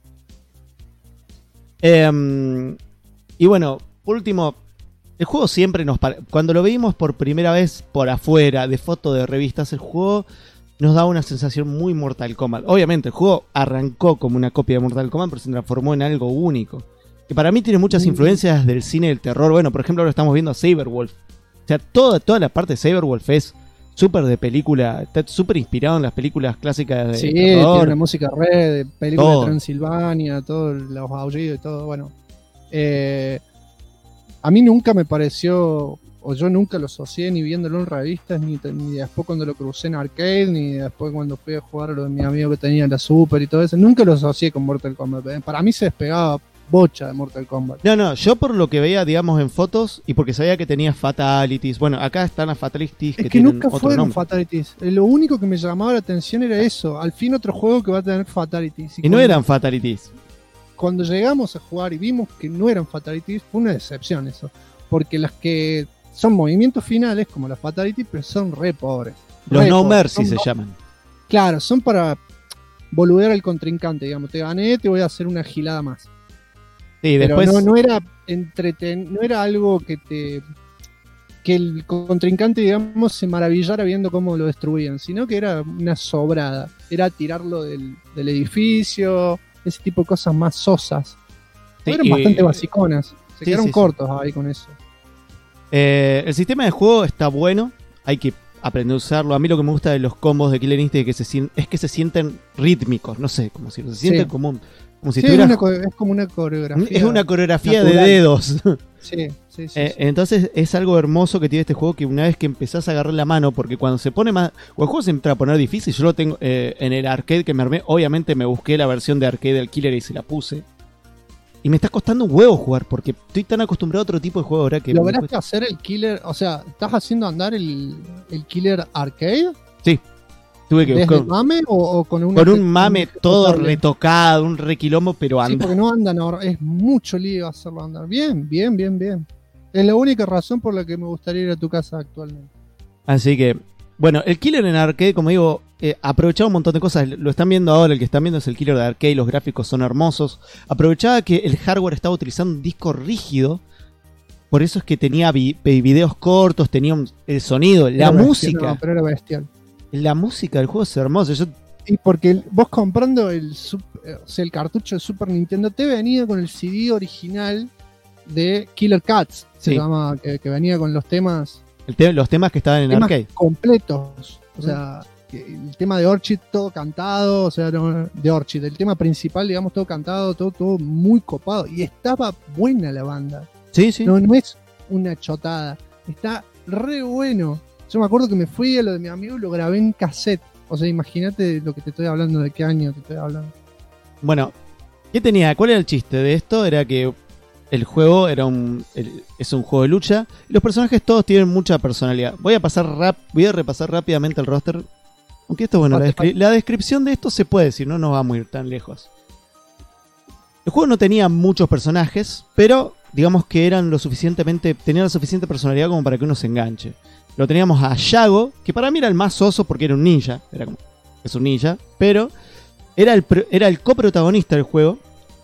Y bueno, por último, el juego siempre cuando lo vimos por primera vez por afuera, de fotos de revistas, el juego nos da una sensación muy Mortal Kombat. Obviamente, el juego arrancó como una copia de Mortal Kombat, pero se transformó en algo único. Que para mí tiene muchas influencias del cine del terror. Bueno, por ejemplo, ahora estamos viendo a Saberwolf. O sea, toda la parte de Saberwolf es súper de película, está súper inspirado en las películas clásicas de Sí, terror. tiene una música red, de película Todo. de Transilvania, todos los aullidos y todo. Bueno, a mí nunca me pareció, o yo nunca lo asocié ni viéndolo en revistas, ni después cuando lo crucé en arcade, ni después cuando fui a jugar a lo de mi amigo que tenía la Super y todo eso. Nunca lo asocié con Mortal Kombat. Para mí se despegaba bocha de Mortal Kombat. No, yo por lo que veía, digamos, en fotos y porque sabía que tenía fatalities. Bueno, acá están las fatalities que Es que tienen nunca otro fueron nombre. fatalities. Lo único que me llamaba la atención era eso. Al fin otro juego que va a tener fatalities. Y no cuando- eran fatalities. Cuando llegamos a jugar y vimos que no eran fatalities, fue una decepción eso. Porque las que son movimientos finales, como las fatalities, pero son re pobres. Los Re No pobres. Mercy se Son- llaman. Claro, son para boludear al contrincante, digamos. Te gané, te voy a hacer una gilada más. Sí, Pero después... no era no era algo que el contrincante, digamos, se maravillara viendo cómo lo destruían, sino que era una sobrada. Era tirarlo del edificio, ese tipo de cosas más sosas. Sí, Eran y- bastante basiconas. Se Sí, quedaron sí, sí. cortos ahí con eso. El sistema de juego está bueno, hay que aprender a usarlo. A mí lo que me gusta de los combos de Killer Instinct es que se sienten rítmicos, no sé, como si se sienten Sí. como si Sí, estuvieras... es como una coreografía. Es una coreografía natural. de dedos. Sí, sí, sí. sí. Entonces es algo hermoso que tiene este juego, que una vez que empezás a agarrar la mano, porque cuando se pone más... Cuando el juego se empieza a poner difícil, yo lo tengo en el arcade que me armé, obviamente me busqué la versión de arcade del Killer y se la puse. Y me está costando un huevo jugar, porque estoy tan acostumbrado a otro tipo de juego ahora que... me ¿Lograste cuesta. hacer el killer? O sea, ¿estás haciendo andar el killer arcade? Tuve que ¿Desde buscar... el mame o con un Con un mame todo retocable? retocado, un requilombo, pero Sí, anda. porque no andan ahora. Es mucho lío hacerlo andar. Bien, bien, bien, bien. Es la única razón por la que me gustaría ir a tu casa actualmente. Así que, bueno, el Killer en arcade, como digo, aprovechaba un montón de cosas. Lo están viendo ahora, el que están viendo es el Killer de arcade, los gráficos son hermosos. Aprovechaba que el hardware estaba utilizando un disco rígido. Por eso es que tenía videos cortos, tenía el sonido, la Era bestial, música. no, pero era bestial. La música del juego es hermosa. Y porque vos comprando el cartucho de Super Nintendo te venía con el CD original de Killer Cats. Se Sí. llama, que venía con los temas Los temas que estaban en temas arcade. completos. O sea, el tema de Orchid todo cantado, o sea, no, de Orchid, el tema principal, digamos, todo cantado, todo muy copado. Y estaba buena la banda. Sí, sí. No es una chotada. Está re bueno. Yo me acuerdo que me fui a lo de mi amigo y lo grabé en cassette. O sea, imagínate lo que te estoy hablando, de qué año te estoy hablando. Bueno, ¿qué tenía? ¿Cuál era el chiste de esto? Era que el juego es un juego de lucha y los personajes todos tienen mucha personalidad. Voy a repasar rápidamente el roster. Aunque esto, bueno, la descripción de esto se puede decir, no nos vamos a ir tan lejos. El juego no tenía muchos personajes, pero digamos que tenían la suficiente personalidad como para que uno se enganche. Lo teníamos a Yago, que para mí era el más soso porque era un ninja. Es un ninja, pero era el coprotagonista del juego.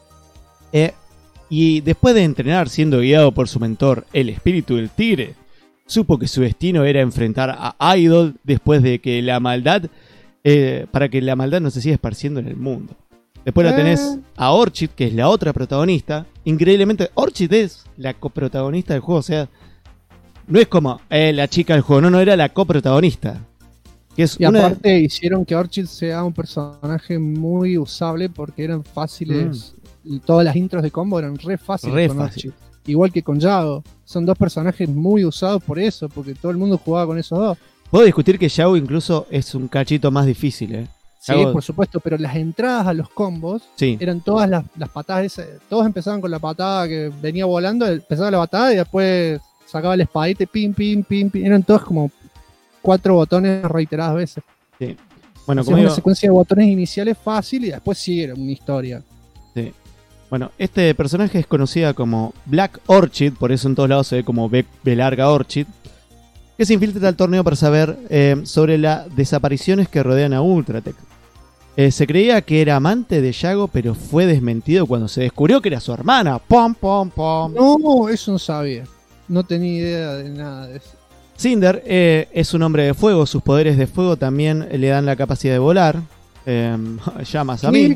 Y después de entrenar siendo guiado por su mentor, el espíritu del tigre, supo que su destino era enfrentar a Idol después de que la maldad, para que la maldad no se siga esparciendo en el mundo. Después la tenés a Orchid, que es la otra protagonista. Increíblemente, Orchid es la coprotagonista del juego. O sea, no es como la chica del juego. No, era la coprotagonista. Que es y aparte hicieron que Orchid sea un personaje muy usable porque eran fáciles. Y todas las intros de combo eran re fáciles con Orchid. Igual que con Yago. Son dos personajes muy usados por eso, porque todo el mundo jugaba con esos dos. Puedo discutir que Yago incluso es un cachito más difícil, Sí, por supuesto, pero las entradas a los combos eran todas las patadas. Todos empezaban con la patada que venía volando, empezaba la patada y después sacaba el espadite, pim, pim, pim, pim. Eran todos como 4 botones reiteradas veces. Sí. Bueno, como una secuencia de botones iniciales fácil y después sí era una historia. Sí. Bueno, este personaje es conocida como Black Orchid, por eso en todos lados se ve como B larga Orchid, que se infiltra al torneo para saber sobre las desapariciones que rodean a Ultratech. Se creía que era amante de Yago, pero fue desmentido cuando se descubrió que era su hermana. ¡Pom, pom, pom! No, eso no sabía. No tenía idea de nada de eso. Cinder es un hombre de fuego. Sus poderes de fuego también le dan la capacidad de volar. Llamas a mí.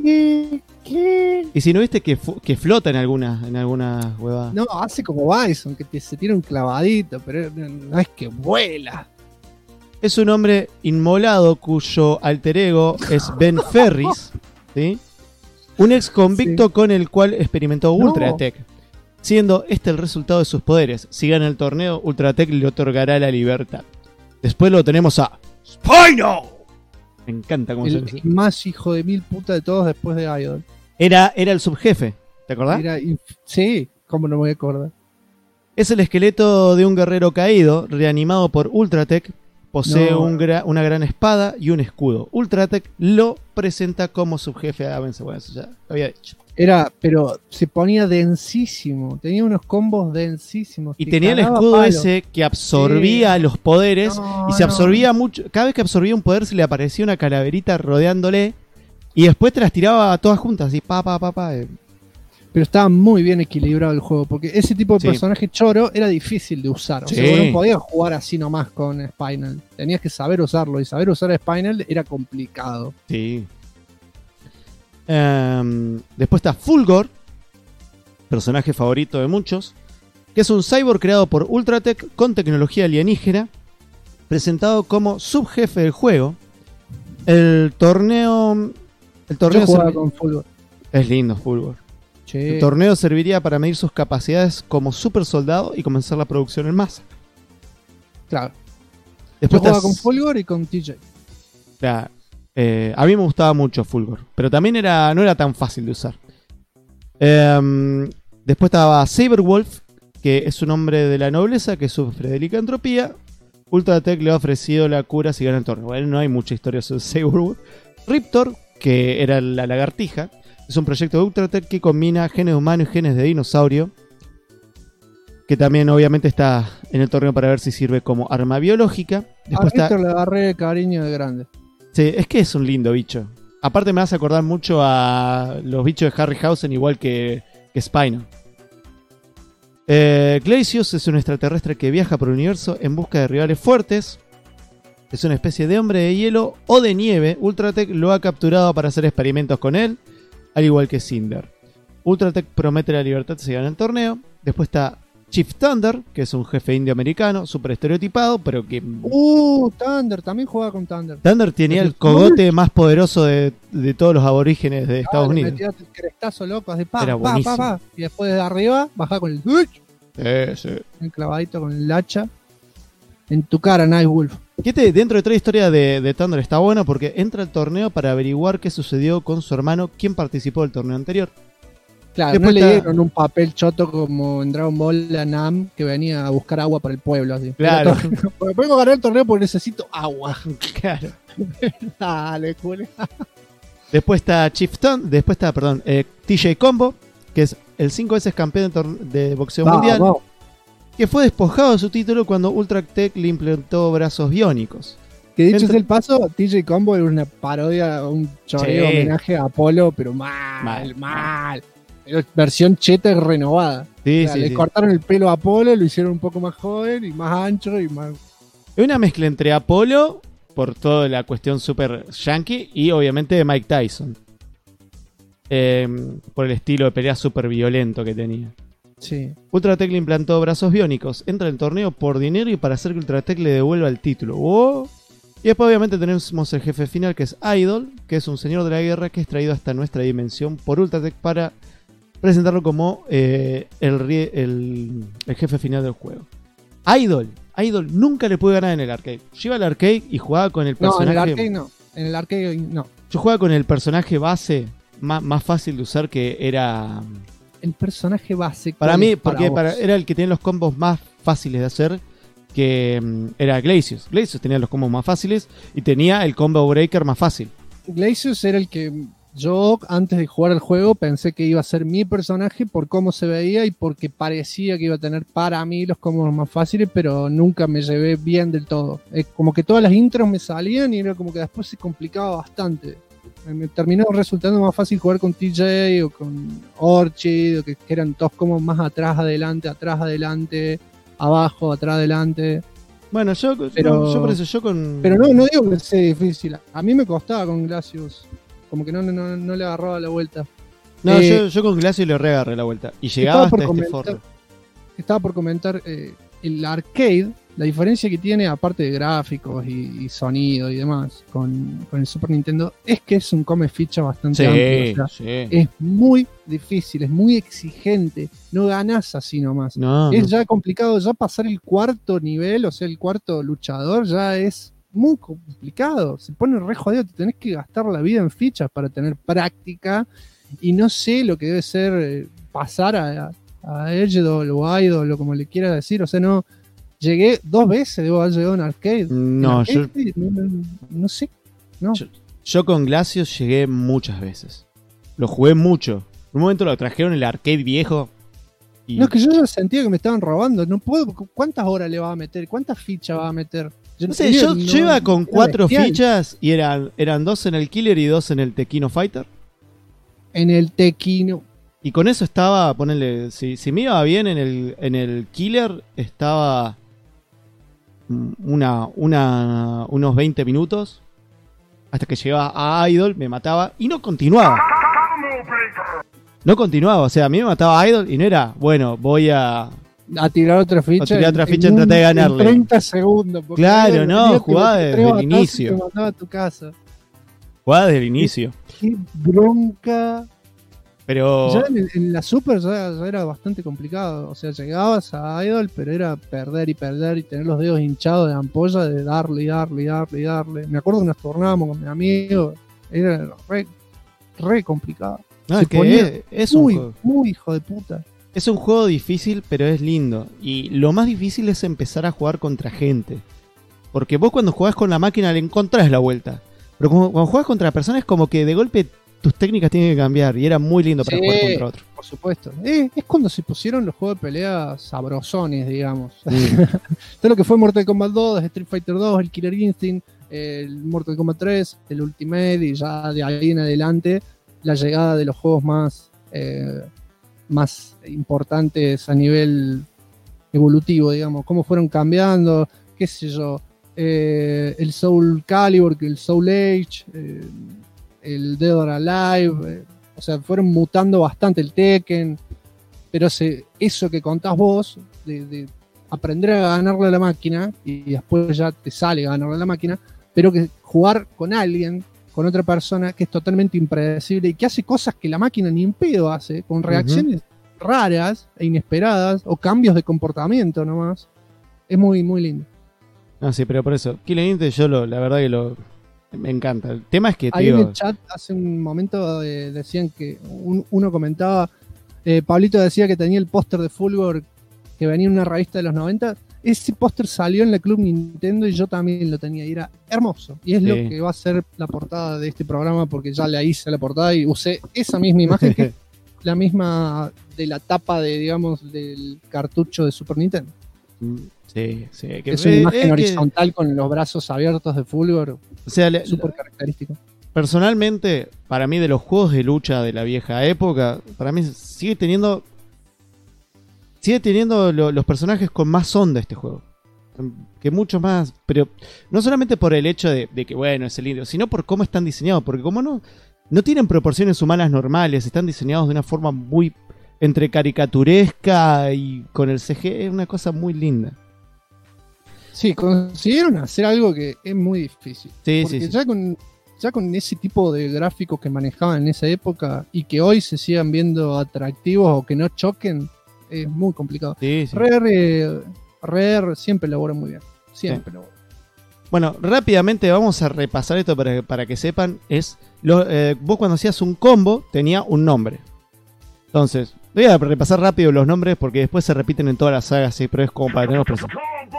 ¿Qué? Y si no viste que flota en algunas huevadas. No, hace como Bison, que se tira un clavadito, pero no es que vuela. Es un hombre inmolado cuyo alter ego es Ben Ferris, ¿sí? Un ex convicto con el cual experimentó Ultratech, siendo este el resultado de sus poderes. Si gana el torneo, Ultratech le otorgará la libertad. Después lo tenemos a Spino. Me encanta cómo el más hijo de mil puta de todos después de Idol. Era el subjefe, ¿te acordás? Sí, cómo no me voy a acordar. Es el esqueleto de un guerrero caído, reanimado por Ultratech. Posee una gran espada y un escudo. Ultratech lo presenta como subjefe a Avengers. Bueno, eso ya lo había dicho. Pero se ponía densísimo. Tenía unos combos densísimos. Y tenía el escudo ese que absorbía los poderes. Y se absorbía mucho. Cada vez que absorbía un poder se le aparecía una calaverita rodeándole. Y después te las tiraba todas juntas. Así, Pero estaba muy bien equilibrado el juego, porque ese tipo de personaje choro era difícil de usar. O sea, vos no podías jugar así nomás con Spinal. Tenías que saber usarlo, y saber usar a Spinal era complicado. Sí. Después está Fulgor, personaje favorito de muchos, que es un cyborg creado por Ultratech con tecnología alienígena, presentado como subjefe del juego. El torneo Yo jugaba con Fulgor. Es lindo Fulgor. El torneo serviría para medir sus capacidades como super soldado y comenzar la producción en masa. Claro. Después yo jugaba con Fulgor y con TJ. A mí me gustaba mucho Fulgor, pero también no era tan fácil de usar. Después estaba Saberwolf, que es un hombre de la nobleza que sufre de licantropía. Ultratech le ha ofrecido la cura si gana el torneo. Bueno, no hay mucha historia sobre Saberwolf. Riptor, que era la lagartija. Es un proyecto de Ultratech que combina genes humanos y genes de dinosaurio. Que también obviamente está en el torneo para ver si sirve como arma biológica. Después a Víctor le agarré cariño de grande. Sí, es que es un lindo bicho. Aparte me vas a acordar mucho a los bichos de Harryhausen, igual que Spino. Glacius es un extraterrestre que viaja por el universo en busca de rivales fuertes. Es una especie de hombre de hielo o de nieve. Ultratech lo ha capturado para hacer experimentos con él, al igual que Cinder. Ultratech promete la libertad si gana el torneo. Después está Chief Thunder, que es un jefe indio americano, súper estereotipado, pero que... Thunder, también jugaba con Thunder. Thunder tenía el cogote más poderoso de todos los aborígenes de Estados Unidos. Metía el crestazo loco, así, era buenísimo. Y después de arriba, bajaba con el clavadito con el hacha. En tu cara, Nightwolf. Dentro de toda la historia de Thunder está bueno porque entra al torneo para averiguar qué sucedió con su hermano, quien participó del torneo anterior. Claro, después no le dieron un papel choto como en Dragon Ball a Nam, que venía a buscar agua para el pueblo. Así. Claro. Vengo a ganar el torneo porque necesito agua. Claro. Dale, culo. Después está TJ Combo, que es el 5 veces campeón de boxeo mundial. Que fue despojado de su título cuando Ultratech le implementó brazos biónicos. Que dicho es el paso, TJ Combo era una parodia, un choreo homenaje a Apolo, pero mal. Era versión cheta y renovada. Le cortaron el pelo a Apolo, lo hicieron un poco más joven y más ancho y más... Es una mezcla entre Apolo, por toda la cuestión super yankee, y obviamente de Mike Tyson. por el estilo de pelea súper violento que tenía. Sí. Ultratech le implantó brazos biónicos, entra en el torneo por dinero y para hacer que Ultratech le devuelva el título. ¡Oh! Y después obviamente tenemos el jefe final, que es Idol, que es un señor de la guerra que es traído hasta nuestra dimensión por Ultratech para presentarlo como el jefe final del juego. Idol nunca le pude ganar en el arcade. Yo iba al arcade y jugaba con el personaje... No, en el arcade no. En el arcade no. Yo jugaba con el personaje base más fácil de usar, que era... El personaje base. Para mí, para porque vos? era el que tenía los combos más fáciles de hacer, que era Glacius. Glacius tenía los combos más fáciles y tenía el combo breaker más fácil. Glacius era el que yo, antes de jugar el juego, pensé que iba a ser mi personaje por cómo se veía y porque parecía que iba a tener para mí los combos más fáciles, pero nunca me llevé bien del todo. Como que todas las intros me salían y era como que después se complicaba bastante. Me terminó resultando más fácil jugar con TJ o con Orchid, o que eran todos como más atrás, adelante, abajo, atrás, adelante. Bueno, yo por eso con... Pero no digo que sea difícil. A mí me costaba con Glacius. Como que no le agarraba la vuelta. No, yo con Glacius le reagarré la vuelta. Y llegaba hasta este forro. Estaba por comentar el arcade. La diferencia que tiene, aparte de gráficos y sonido y demás, con el Super Nintendo, es que es un come ficha bastante amplio. O sea, es muy difícil, es muy exigente. No ganás así nomás. Es ya complicado, ya pasar el cuarto nivel, o sea, el cuarto luchador, ya es muy complicado. Se pone re jodido, te tenés que gastar la vida en fichas para tener práctica. Y no sé lo que debe ser pasar a Edgedoll o Idol, o como le quiera decir. O sea, no... Llegué 2 veces, debo haber llegado en arcade. No, no sé. No. Yo con Glacius llegué muchas veces. Lo jugué mucho. En un momento lo trajeron el arcade viejo. Y... No, es que yo ya sentía que me estaban robando. No puedo. ¿Cuántas horas le va a meter? ¿Cuántas fichas va a meter? Yo iba con 4 fichas y eran 2 en el Killer y 2 en el Tequino Fighter. En el Tequino. Y con eso estaba, ponele, si me iba bien en el Killer, estaba unos 20 minutos hasta que llegaba a Idol, me mataba y no continuaba. O sea, a mí me mataba Idol y no era, bueno, voy a tirar otra ficha. En tratar de ganarle. En 30 segundos. Claro, no, jugaba desde el inicio. Te mataba a tu casa. Jugaba desde el inicio. Qué bronca. Pero... Ya en la Super ya era bastante complicado. O sea, llegabas a Idol, pero era perder y tener los dedos hinchados de ampolla, de darle. Me acuerdo que nos tornábamos con mi amigo. Era re complicado. No, es que es un juego. Muy hijo de puta. Es un juego difícil, pero es lindo. Y lo más difícil es empezar a jugar contra gente. Porque vos cuando jugás con la máquina le encontrás la vuelta. Pero cuando jugás contra personas es como que de golpe tus técnicas tienen que cambiar. Y era muy lindo para jugar contra otro. Por supuesto. Es cuando se pusieron los juegos de pelea sabrosones, digamos. Todo lo que fue Mortal Kombat 2, Street Fighter 2, el Killer Instinct, el Mortal Kombat 3, el Ultimate, y ya de ahí en adelante la llegada de los juegos más importantes a nivel evolutivo, digamos, cómo fueron cambiando, qué sé yo, el Soul Calibur, el Soul Age, el Dead or Alive, o sea, fueron mutando bastante, el Tekken, pero eso que contás vos, de aprender a ganarle a la máquina, y después ya te sale ganarle a la máquina, pero que jugar con alguien, con otra persona que es totalmente impredecible y que hace cosas que la máquina ni en pedo hace, con reacciones raras e inesperadas o cambios de comportamiento nomás. Es muy, muy lindo. No, sí, pero por eso, Killer Instinct la verdad que me encanta. El tema es que, ahí en el chat hace un momento decían que uno comentaba, Pablito decía que tenía el póster de Fulgor que venía en una revista de los 90. Ese póster salió en la Club Nintendo y yo también lo tenía y era hermoso. Y es lo que va a ser la portada de este programa, porque ya le hice la portada y usé esa misma imagen que es la misma de la tapa del cartucho de Super Nintendo. Sí. Es una imagen horizontal con los brazos abiertos de Fulgor. O sea, súper característico. Personalmente, para mí de los juegos de lucha de la vieja época, para mí sigue teniendo los personajes con más onda este juego. Que mucho más, pero no solamente por el hecho de que, bueno, es el indio, sino por cómo están diseñados. Porque como no no tienen proporciones humanas normales, están diseñados de una forma muy entre caricaturesca y con el CG, es una cosa muy linda. Sí, consiguieron hacer algo que es muy difícil. Sí, porque sí, sí. ya con ese tipo de gráficos que manejaban en esa época y que hoy se sigan viendo atractivos o que no choquen, es muy complicado. Sí, sí. Rare siempre labora muy bien. Siempre labora. Bueno, rápidamente vamos a repasar esto para que sepan. Vos cuando hacías un combo tenía un nombre. Entonces, voy a repasar rápido los nombres porque después se repiten en todas las sagas, ¿sí? Pero es como para tenerlos presentes.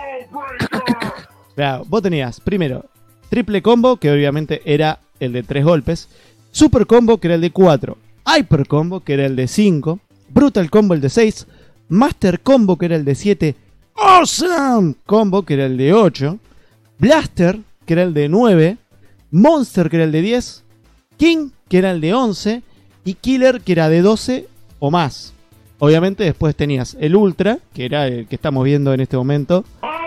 Claro, vos tenías primero triple combo, que obviamente era el de 3 golpes. Super combo, que era el de 4. Hyper combo, que era el de 5. Brutal combo, el de 6. Master combo, que era el de 7. Awesome combo, que era el de 8. Blaster, que era el de 9. Monster, que era el de 10. King, que era el de 11. Y Killer, que era de 12 o más. Obviamente después tenías el Ultra, que era el que estamos viendo en este momento.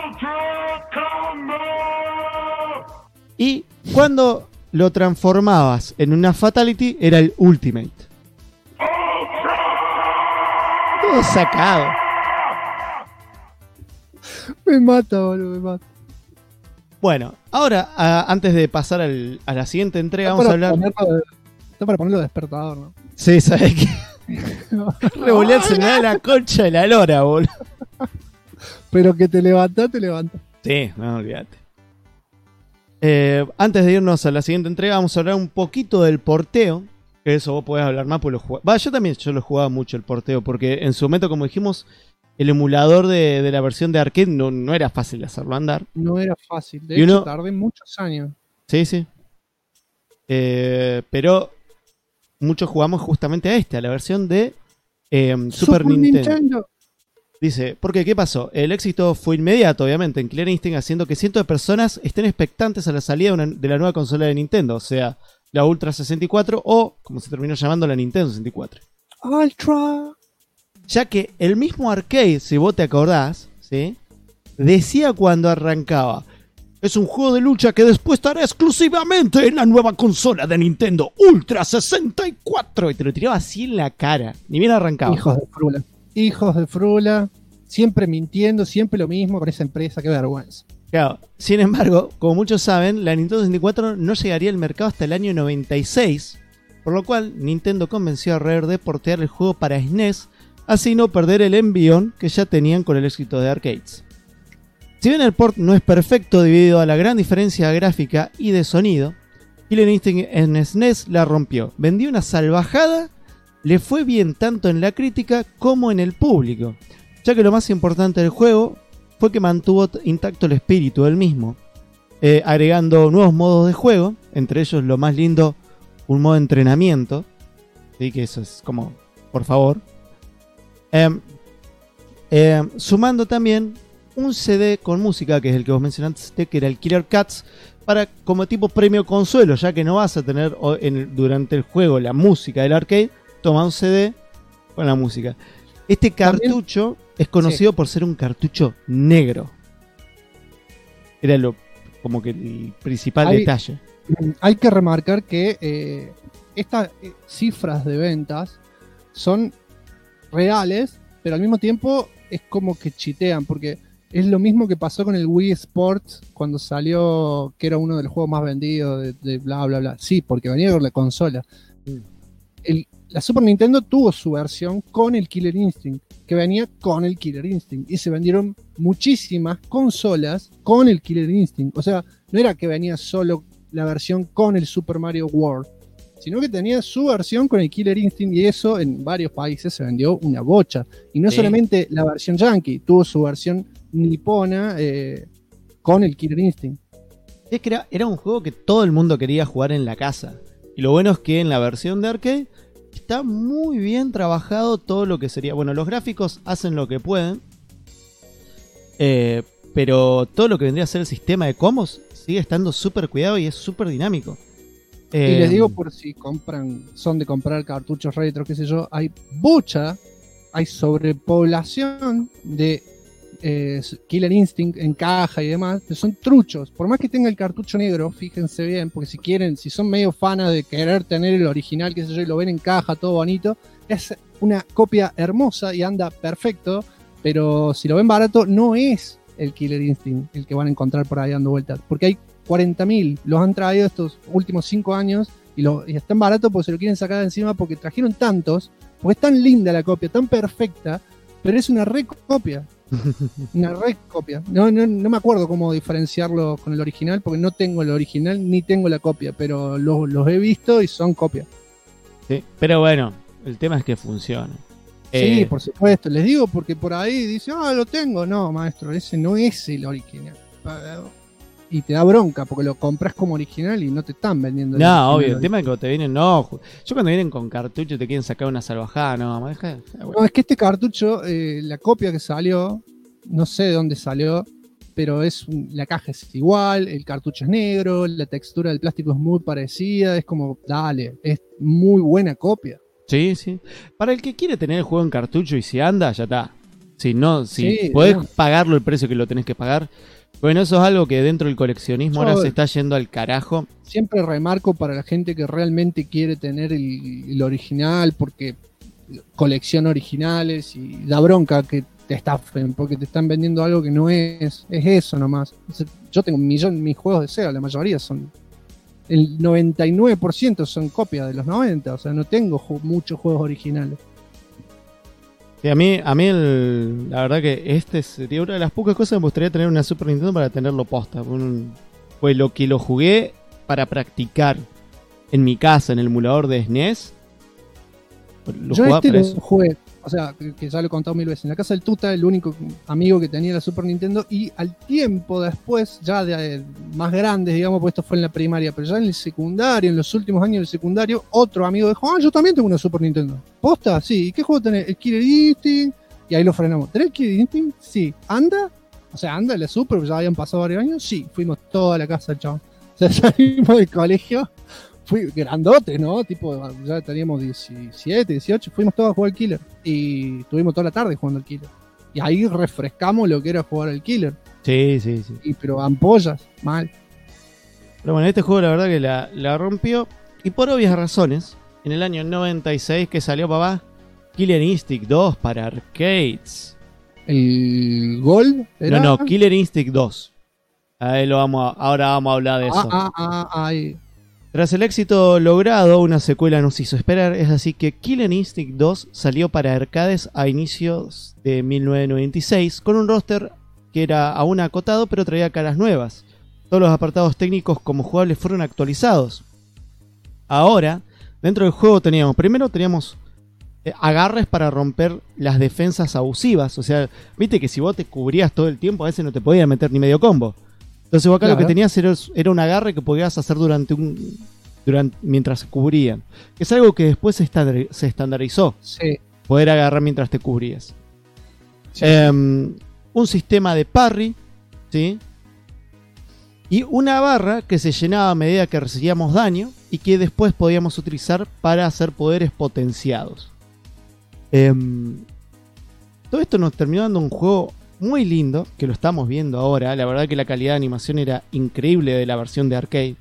Y cuando lo transformabas en una Fatality, era el Ultimate. Todo sacado. Me mata, boludo, me mata. Bueno, ahora, antes de pasar a la siguiente entrega, vamos a hablar... Está para ponerlo de despertador, ¿no? Sí, ¿sabes qué? Revolver el celular a la concha de la lora, boludo. Pero que te levantás, te levantás. Sí, no, olvídate. Antes de irnos a la siguiente entrega, vamos a hablar un poquito del porteo. Que eso vos podés hablar más, porque yo lo jugaba mucho el porteo, porque en su momento, como dijimos, el emulador de la versión de arcade no era fácil de hacerlo andar. No era fácil, de hecho tardé muchos años. Sí, sí. Pero muchos jugamos justamente a la versión de Super Nintendo. Dice, porque ¿qué pasó? El éxito fue inmediato, obviamente, en Killer Instinct, haciendo que cientos de personas estén expectantes a la salida de la nueva consola de Nintendo, o sea, la Ultra 64 o, como se terminó llamando, la Nintendo 64. Ultra. Ya que el mismo arcade, si vos te acordás, ¿sí? Decía cuando arrancaba: es un juego de lucha que después estará exclusivamente en la nueva consola de Nintendo Ultra 64. Y te lo tiraba así en la cara. Ni bien arrancaba. Hijos de frula. Siempre mintiendo, siempre lo mismo con esa empresa. Qué vergüenza. Claro. Sin embargo, como muchos saben, la Nintendo 64 no llegaría al mercado hasta el año 96. Por lo cual, Nintendo convenció a Rare de portear el juego para SNES, así no perder el envión que ya tenían con el éxito de arcades. Si bien el port no es perfecto debido a la gran diferencia gráfica y de sonido, Killer Instinct en SNES la rompió. Vendió una salvajada, le fue bien tanto en la crítica como en el público, ya que lo más importante del juego fue que mantuvo intacto el espíritu del mismo, agregando nuevos modos de juego, entre ellos lo más lindo, un modo de entrenamiento, ¿sí? Que eso es como, por favor, sumando también un CD con música, que es el que vos mencionaste, que era el Killer Cats, para como tipo premio consuelo, ya que no vas a tener durante el juego la música del arcade, toma un CD con la música. Este cartucho es conocido por ser un cartucho negro. Era como que el principal detalle. Hay que remarcar que estas cifras de ventas son reales, pero al mismo tiempo es como que chitean, porque es lo mismo que pasó con el Wii Sports cuando salió, que era uno de los juegos más vendidos de bla bla bla. Sí, porque venía con la consola. La Super Nintendo tuvo su versión con el Killer Instinct, que venía con el Killer Instinct, y se vendieron muchísimas consolas con el Killer Instinct. O sea, no era que venía solo la versión con el Super Mario World, sino que tenía su versión con el Killer Instinct, y eso en varios países se vendió una bocha. Y no solamente la versión yankee, tuvo su versión nipona con el Killer Instinct. Es que era un juego que todo el mundo quería jugar en la casa. Y lo bueno es que en la versión de arcade está muy bien trabajado todo lo que sería... Bueno, los gráficos hacen lo que pueden, pero todo lo que vendría a ser el sistema de combos sigue estando súper cuidado y es súper dinámico. Y les digo, por si son de comprar cartuchos retro, qué sé yo, hay sobrepoblación de Killer Instinct en caja y demás, que son truchos. Por más que tenga el cartucho negro, fíjense bien, porque si quieren, si son medio fanas de querer tener el original, qué sé yo, y lo ven en caja, todo bonito, es una copia hermosa y anda perfecto, pero si lo ven barato, no es el Killer Instinct el que van a encontrar por ahí dando vueltas, porque hay 40.000, los han traído estos últimos 5 años y están baratos porque se lo quieren sacar de encima porque trajeron tantos, porque es tan linda la copia, tan perfecta, pero es una recopia. Una recopia. No me acuerdo cómo diferenciarlo con el original, porque no tengo el original ni tengo la copia, pero los he visto y son copias. Sí, pero bueno, el tema es que funciona. Sí, por supuesto. Les digo porque por ahí dice, lo tengo. No, maestro, ese no es el original. Y te da bronca porque lo compras como original y no te están vendiendo. No, obvio. El tema es que cuando te vienen, no. Yo cuando vienen con cartucho te quieren sacar una salvajada, no. No, es que este cartucho, la copia que salió, no sé de dónde salió, pero la caja es igual, el cartucho es negro, la textura del plástico es muy parecida, es como, dale, es muy buena copia. Sí, sí. Para el que quiere tener el juego en cartucho y si anda, ya está. Si no, si Sí, podés no. pagarlo el precio que lo tenés que pagar. Bueno, eso es algo que dentro del coleccionismo ahora se está yendo al carajo. Siempre remarco para la gente que realmente quiere tener el original, porque colecciona originales y da bronca que te estafen, porque te están vendiendo algo que no es eso nomás. Yo tengo mis juegos de Sega, la mayoría son, el 99% son copias de los 90, o sea, no tengo muchos juegos originales. Sí, a mí la verdad que sería una de las pocas cosas que me gustaría tener una Super Nintendo para tenerlo posta. Pues lo que lo jugué para practicar en mi casa, en el emulador de SNES. Lo Yo jugaba para lo eso. jugué, o sea, que ya lo he contado 1000 veces. En la casa del Tuta, el único amigo que tenía la Super Nintendo, y al tiempo después, ya de más grandes, digamos, pues esto fue en la primaria, pero ya en el secundario, en los últimos años del secundario, otro amigo dijo, yo también tengo una Super Nintendo. ¿Posta? Sí. ¿Y qué juego tenés? El Killer Instinct. Y ahí lo frenamos. ¿Tenés el Killer Instinct? Sí. ¿Anda? O sea, anda la Super, ya habían pasado varios años. Sí. Fuimos toda la casa, chao. O sea, salimos del colegio. Fui grandote, ¿no? Tipo, ya teníamos 17, 18, fuimos todos a jugar al Killer. Y estuvimos toda la tarde jugando al Killer. Y ahí refrescamos lo que era jugar al Killer. Sí. Pero ampollas, mal. Pero bueno, este juego la verdad que la rompió. Y por obvias razones, en el año 96 que salió, papá, Killer Instinct 2 para arcades. ¿El gol? ¿Era? No, Killer Instinct 2. Ahora vamos a hablar de eso. Ahí. Tras el éxito logrado, una secuela nos hizo esperar, es así que Killer Instinct 2 salió para arcades a inicios de 1996 con un roster que era aún acotado pero traía caras nuevas. Todos los apartados técnicos como jugables fueron actualizados. Ahora, dentro del juego teníamos agarres para romper las defensas abusivas, o sea, viste que si vos te cubrías todo el tiempo a veces no te podías meter ni medio combo. Entonces vos acá lo que tenías era un agarre que podías hacer mientras se cubrían. Que es algo que después se estandarizó. Sí. Poder agarrar mientras te cubrías. Sí. Un sistema de parry, ¿sí? Y una barra que se llenaba a medida que recibíamos daño y que después podíamos utilizar para hacer poderes potenciados. Todo esto nos terminó dando un juego muy lindo, que lo estamos viendo ahora. La verdad que la calidad de animación era increíble de la versión de arcade.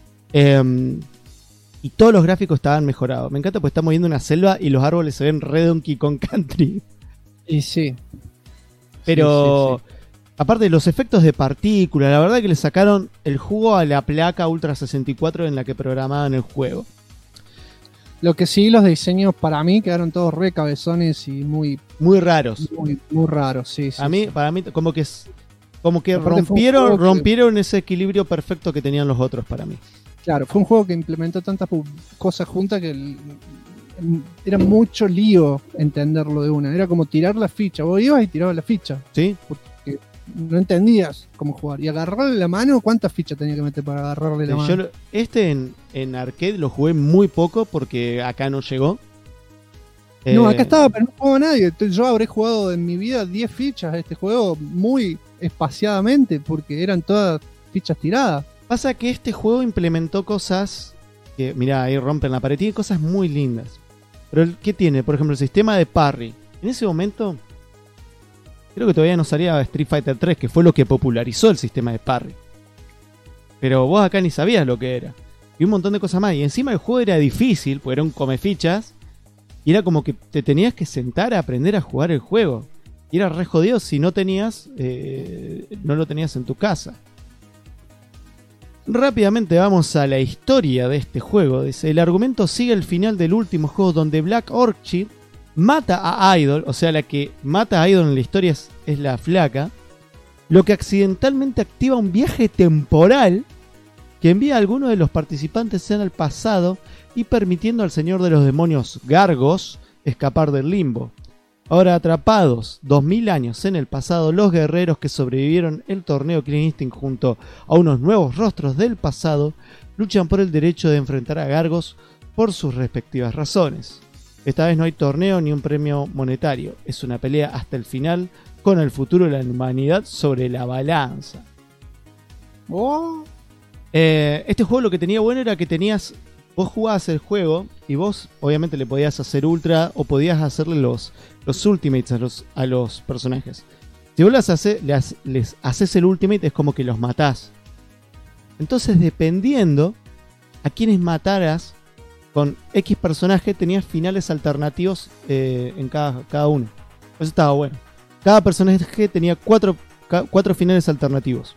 Y todos los gráficos estaban mejorados. Me encanta porque estamos viendo una selva y los árboles se ven re Donkey Kong Country. Y sí. Pero Sí. aparte de los efectos de partículas, la verdad que le sacaron el jugo a la placa Ultra 64 en la que programaban el juego. Lo que sí, los diseños para mí quedaron todos re cabezones y muy raros. Muy raros, sí. Para mí como que Aparte fue un juego rompieron ese equilibrio perfecto que tenían los otros para mí. Claro, fue un juego que implementó tantas cosas juntas que era mucho lío entenderlo de una. Era como tirar la ficha. Vos ibas y tirabas la ficha. ¿Sí? Porque no entendías cómo jugar. Y agarrarle la mano, ¿cuántas fichas tenía que meter para agarrarle la mano? En arcade lo jugué muy poco porque acá no llegó. No, acá estaba, pero no jugaba nadie. Entonces, yo habré jugado en mi vida 10 fichas a este juego muy espaciadamente porque eran todas fichas tiradas. Pasa que este juego implementó cosas que, mirá, ahí rompen la pared. Tiene cosas muy lindas. Pero ¿qué tiene? Por ejemplo, el sistema de parry. En ese momento Creo que todavía no salía Street Fighter 3, que fue lo que popularizó el sistema de parry. Pero vos acá ni sabías lo que era. Y un montón de cosas más. Y encima el juego era difícil, porque era un come fichas. Y era como que te tenías que sentar a aprender a jugar el juego. Y era re jodido si no tenías, no lo tenías en tu casa. Rápidamente vamos a la historia de este juego. Dice, el argumento sigue el final del último juego donde Black Orchid mata a Idol. O sea, la que mata a Idol en la historia es la flaca. Lo que accidentalmente activa un viaje temporal que envía a algunos de los participantes en el pasado y permitiendo al señor de los demonios Gargos escapar del limbo. Ahora atrapados 2000 años en el pasado, los guerreros que sobrevivieron el torneo Killing Instinct junto a unos nuevos rostros del pasado luchan por el derecho de enfrentar a Gargos por sus respectivas razones. Esta vez no hay torneo ni un premio monetario, es una pelea hasta el final con el futuro de la humanidad sobre la balanza. Oh. Este juego lo que tenía bueno era que vos jugabas el juego y vos obviamente le podías hacer ultra o podías hacerle los ultimates a los personajes. Si vos les haces el ultimate es como que los matás. Entonces dependiendo a quienes mataras con X personaje tenías finales alternativos en cada uno. Eso estaba bueno. Cada personaje tenía cuatro finales alternativos.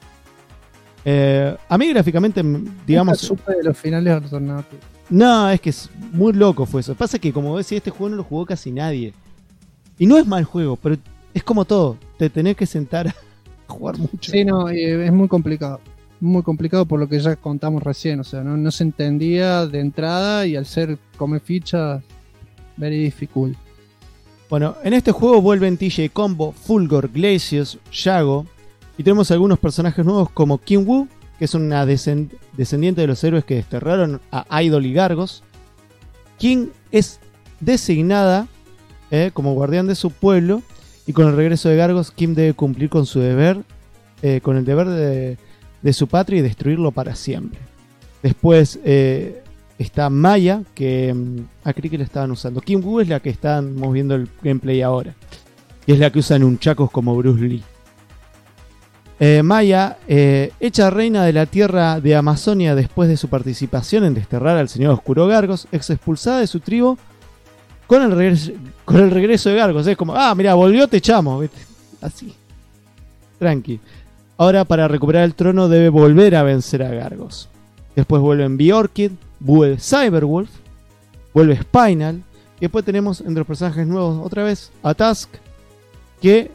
A mí gráficamente, digamos... Supe de los finales alternativos. No, es que es muy loco fue eso. Pasa que, como decía, este juego no lo jugó casi nadie. Y no es mal juego, pero es como todo. Te tenés que sentar a jugar mucho. Sí, no, es muy complicado. Muy complicado por lo que ya contamos recién. O sea, no se entendía de entrada y al ser come fichas, very difficult. Bueno, en este juego vuelven TJ Combo, Fulgor, Glacius, Yago. Y tenemos algunos personajes nuevos como King Wu, que es una descendiente de los héroes que desterraron a Idol y Gargos. King es designada como guardián de su pueblo. Y con el regreso de Gargos, Kim debe cumplir con su deber, con el deber de su patria y destruirlo para siempre. Después está Maya, que creí que la estaban usando. King Wu es la que estamos viendo el gameplay ahora. Y es la que usan unchakos como Bruce Lee. Maya, hecha reina de la tierra de Amazonia después de su participación en desterrar al señor Oscuro Gargos, ex expulsada de su tribu con el regreso de Gargos. Es como, mirá, volvió, te echamos, ¿viste? Así, tranqui. Ahora, para recuperar el trono debe volver a vencer a Gargos. Después vuelven Bjorkid, vuelve Cyberwolf, vuelve Spinal. Y después tenemos entre los personajes nuevos otra vez a Tusk, que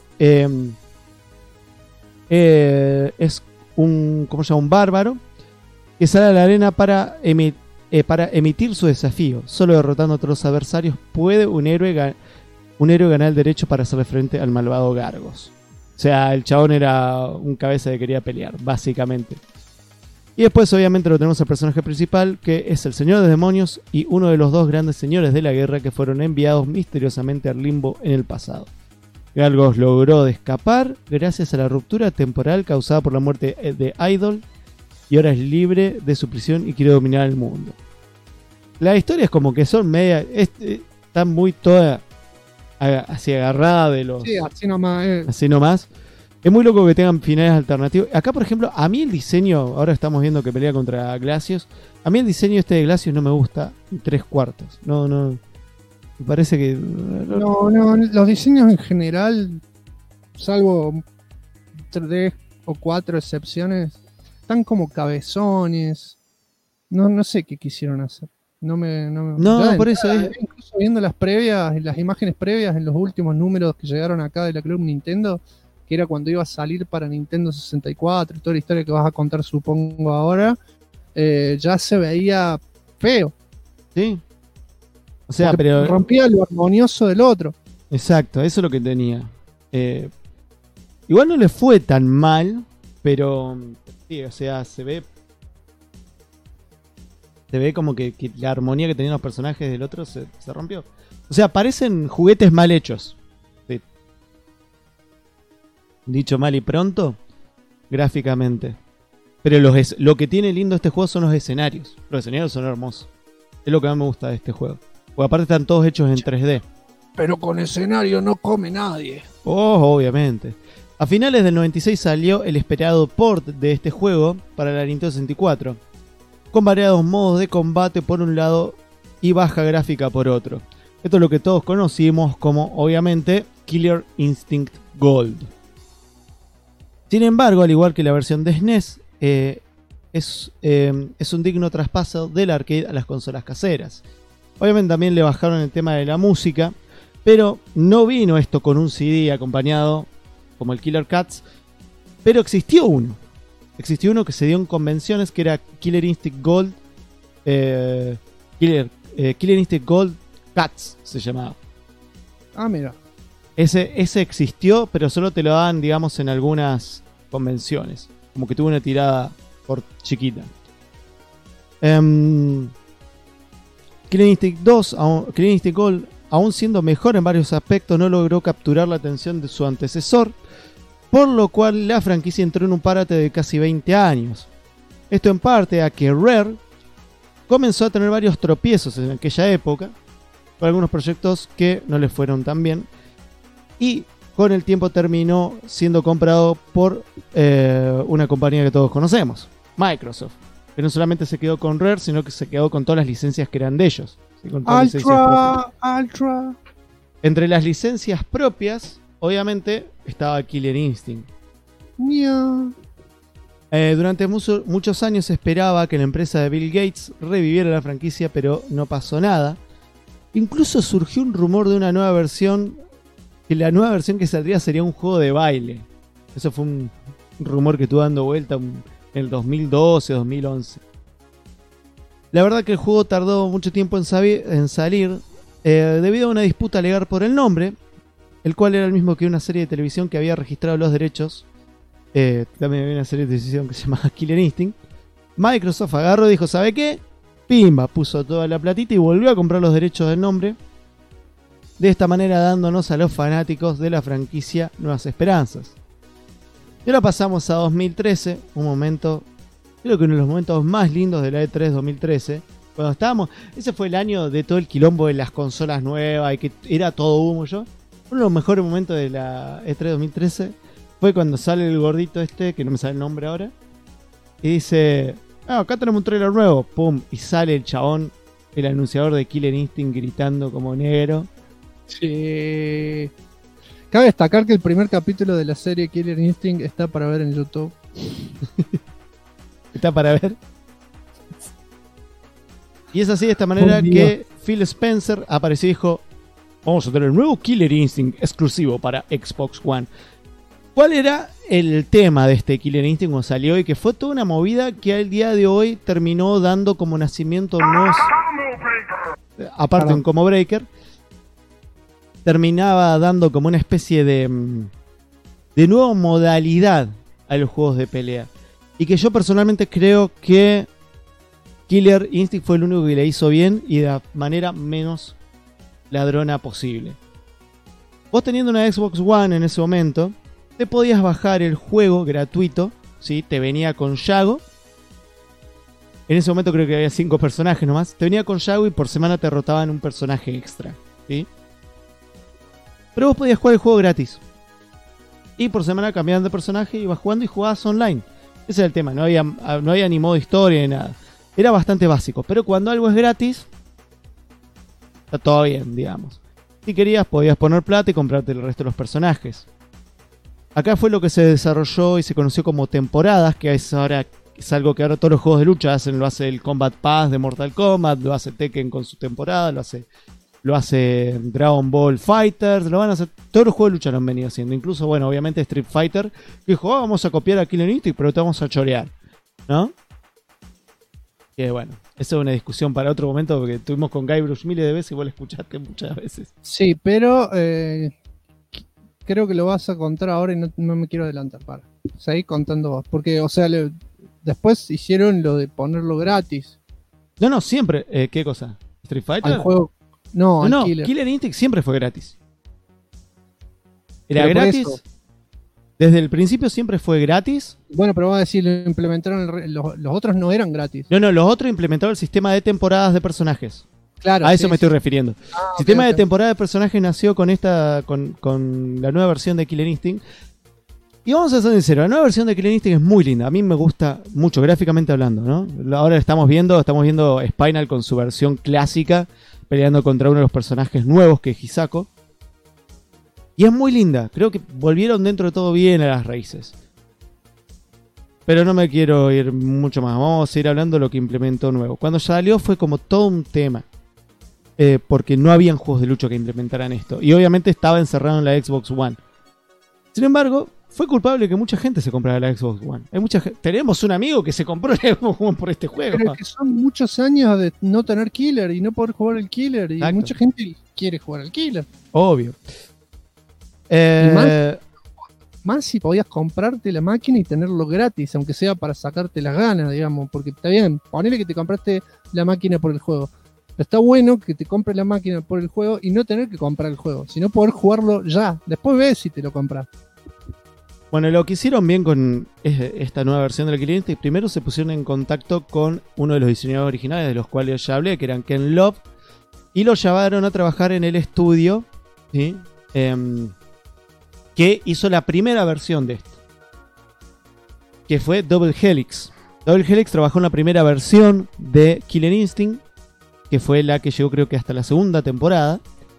es un bárbaro que sale a la arena para emitir su desafío. Solo derrotando a todos los adversarios puede un héroe ganar el derecho para hacerle frente al malvado Gargos. O sea, el chabón era un cabeza que quería pelear, básicamente. Y después obviamente lo tenemos al personaje principal, que es el Señor de Demonios y uno de los dos grandes señores de la guerra que fueron enviados misteriosamente al limbo en el pasado. Gargos logró escapar gracias a la ruptura temporal causada por la muerte de Idol y ahora es libre de su prisión y quiere dominar el mundo. La historia es como que son media... está muy toda así agarrada de los... Sí, así nomás. Así nomás. Es muy loco que tengan finales alternativos. Acá, por ejemplo, a mí el diseño... Ahora estamos viendo que pelea contra Glacius. A mí el diseño de Glacius no me gusta en 3/4. No... Me parece que... No, los diseños en general, salvo 3 o 4 excepciones, están como cabezones. No sé qué quisieron hacer. No, por eso es... Incluso viendo las imágenes previas en los últimos números que llegaron acá de la Club Nintendo, que era cuando iba a salir para Nintendo 64, toda la historia que vas a contar supongo ahora, ya se veía feo. Sí. O sea, pero rompía lo armonioso del otro. Exacto, eso es lo que tenía. Igual no le fue tan mal, pero sí, o sea, se ve como que la armonía que tenían los personajes del otro se rompió. O sea, parecen juguetes mal hechos. Sí. Dicho mal y pronto, gráficamente. Pero lo que tiene lindo este juego son los escenarios. Los escenarios son hermosos. Es lo que más me gusta de este juego. Porque aparte están todos hechos en 3D. Pero con escenario no come nadie. Oh, obviamente. A finales del 96 salió el esperado port de este juego para la Nintendo 64, con variados modos de combate por un lado y baja gráfica por otro. Esto es lo que todos conocimos como, obviamente, Killer Instinct Gold. Sin embargo, al igual que la versión de SNES, es un digno traspaso del arcade a las consolas caseras. Obviamente también le bajaron el tema de la música, pero no vino esto con un CD acompañado como el Killer Cats, pero existió uno. Existió uno que se dio en convenciones que era Killer Instinct Gold. Killer Instinct Gold Cats se llamaba. Ah, mira. Ese existió, pero solo te lo daban, digamos, en algunas convenciones. Como que tuvo una tirada por chiquita. Killer Instinct 2, Killer Instinct Gold, aún siendo mejor en varios aspectos, no logró capturar la atención de su antecesor, por lo cual la franquicia entró en un parate de casi 20 años. Esto en parte a que Rare comenzó a tener varios tropiezos en aquella época, con algunos proyectos que no les fueron tan bien, y con el tiempo terminó siendo comprado por una compañía que todos conocemos, Microsoft, que no solamente se quedó con Rare, sino que se quedó con todas las licencias que eran de ellos. ¿Sí? Con todas las licencias Ultra. Entre las licencias propias, obviamente, estaba Killer Instinct. Miau. Durante muchos años se esperaba que la empresa de Bill Gates reviviera la franquicia, pero no pasó nada. Incluso surgió un rumor de una nueva versión, que la nueva versión que saldría sería un juego de baile. Eso fue un rumor que estuvo dando vuelta en el 2012, 2011. La verdad que el juego tardó mucho tiempo en salir debido a una disputa legal por el nombre, el cual era el mismo que una serie de televisión que había registrado los derechos. También había una serie de televisión que se llamaba Killer Instinct. Microsoft agarró y dijo, ¿sabe qué? Pimba, puso toda la platita y volvió a comprar los derechos del nombre. De esta manera dándonos a los fanáticos de la franquicia nuevas esperanzas. Y ahora pasamos a 2013, un momento, creo que uno de los momentos más lindos de la E3 2013. Cuando estábamos, ese fue el año de todo el quilombo de las consolas nuevas y que era todo humo. Uno de los mejores momentos de la E3 2013 fue cuando sale el gordito este, que no me sale el nombre ahora, y dice, acá tenemos un trailer nuevo, pum, y sale el chabón, el anunciador de Killer Instinct gritando como negro. Sí. Cabe destacar que el primer capítulo de la serie Killer Instinct está para ver en YouTube. ¿Está para ver? Y es así de esta manera que Phil Spencer apareció y dijo, vamos a tener un nuevo Killer Instinct exclusivo para Xbox One. ¿Cuál era el tema de este Killer Instinct cuando salió? Y que fue toda una movida que al día de hoy terminó dando como nacimiento nuevos... Aparte un Combo Breaker. Terminaba dando como una especie de nueva modalidad a los juegos de pelea. Y que yo personalmente creo que Killer Instinct fue el único que le hizo bien y de la manera menos ladrona posible. Vos teniendo una Xbox One en ese momento, te podías bajar el juego gratuito, ¿sí? Te venía con Yago. En ese momento creo que había 5 personajes nomás. Te venía con Yago y por semana te rotaban un personaje extra, ¿sí? Pero vos podías jugar el juego gratis. Y por semana cambiaban de personaje, ibas jugando y jugabas online. Ese era el tema, no había ni modo historia ni nada. Era bastante básico, pero cuando algo es gratis, está todo bien, digamos. Si querías, podías poner plata y comprarte el resto de los personajes. Acá fue lo que se desarrolló y se conoció como temporadas, que es algo que ahora todos los juegos de lucha hacen. Lo hace el Combat Pass de Mortal Kombat, lo hace Tekken con su temporada, lo hace Dragon Ball Fighters, lo van a hacer. Todos los juegos de lucha lo han venido haciendo. Incluso, bueno, obviamente Street Fighter, que dijo, vamos a copiar a Killer Instinct, pero te vamos a chorear, ¿no? Que bueno, esa es una discusión para otro momento, porque estuvimos con Guybrush miles de veces y vos lo escuchaste muchas veces. Sí, pero creo que lo vas a contar ahora y no me quiero adelantar. Seguí contando vos, porque, o sea, después hicieron lo de ponerlo gratis. No, siempre. ¿Qué cosa? ¿Street Fighter? Al juego. No, Killer Instinct siempre fue gratis. Era gratis. Desde el principio siempre fue gratis. Bueno, pero vamos a decir, lo implementaron. Los otros no eran gratis. No, los otros implementaron el sistema de temporadas de personajes. Claro, A eso sí, me estoy sí. refiriendo. El Ok, sistema de ok. temporada de personajes nació con con la nueva versión de Killer Instinct. Y vamos a ser sinceros, la nueva versión de Killer Instinct es muy linda. A mí me gusta mucho, gráficamente hablando, ¿no? Ahora estamos viendo Spinal con su versión clásica, peleando contra uno de los personajes nuevos, que es Hisako. Y es muy linda. Creo que volvieron dentro de todo bien a las raíces. Pero no me quiero ir mucho más. Vamos a seguir hablando de lo que implementó nuevo. Cuando salió fue como todo un tema. Porque no habían juegos de lucha que implementaran esto. Y obviamente estaba encerrado en la Xbox One. Sin embargo, fue culpable que mucha gente se comprara la Xbox One. Tenemos un amigo que se compró la Xbox One por este juego. Pero es que son muchos años de no tener Killer y no poder jugar el Killer. Y Exacto. mucha gente quiere jugar al Killer. Obvio. Más si podías comprarte la máquina y tenerlo gratis, aunque sea para sacarte las ganas, digamos. Porque está bien, ponele que te compraste la máquina por el juego. Pero está bueno que te compres la máquina por el juego y no tener que comprar el juego, sino poder jugarlo ya. Después ves si te lo compras. Bueno, lo que hicieron bien con esta nueva versión del Killer Instinct, primero se pusieron en contacto con uno de los diseñadores originales, de los cuales ya hablé, que eran Ken Love, y lo llevaron a trabajar en el estudio, ¿sí? Que hizo la primera versión de esto, que fue Double Helix. Double Helix trabajó en la primera versión de Killer Instinct, que fue la que llegó creo que hasta la segunda temporada.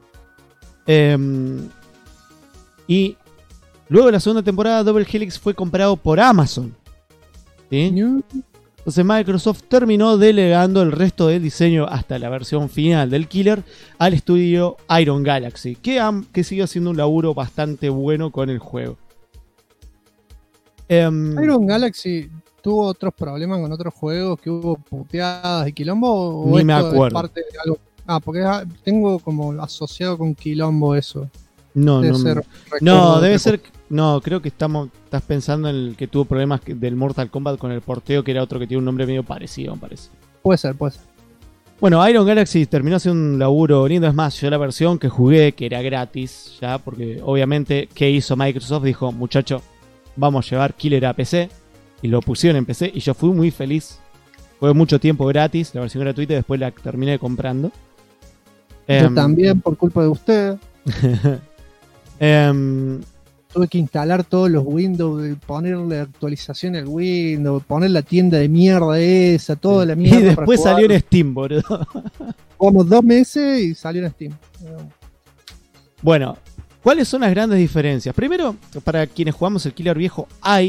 Y luego de la segunda temporada, Double Helix fue comprado por Amazon, ¿sí? Entonces Microsoft terminó delegando el resto del diseño hasta la versión final del Killer al estudio Iron Galaxy, que siguió haciendo un laburo bastante bueno con el juego. Iron Galaxy tuvo otros problemas con otros juegos, que hubo puteadas y quilombo. ¿O Ni me esto es acuerdo. parte de algo? Porque tengo como asociado con quilombo eso. No, Debe no, ser no, recuerdo debe de ser. No, creo que estás pensando en el que tuvo problemas del Mortal Kombat con el porteo, que era otro que tiene un nombre medio parecido, me parece. Puede ser. Bueno, Iron Galaxy terminó haciendo un laburo lindo. Es más, yo la versión que jugué, que era gratis, ya, porque obviamente, ¿qué hizo Microsoft? Dijo, muchacho, vamos a llevar Killer a PC. Y lo pusieron en PC y yo fui muy feliz. Fue mucho tiempo gratis, la versión gratuita, y después la terminé comprando. Yo también, por culpa de usted. Tuve que instalar todos los Windows, ponerle actualización al Windows, poner la tienda de mierda esa, toda la mierda. Y después salió en Steam, boludo. Jugamos 2 meses y salió en Steam. Bueno, ¿cuáles son las grandes diferencias? Primero, para quienes jugamos el Killer viejo,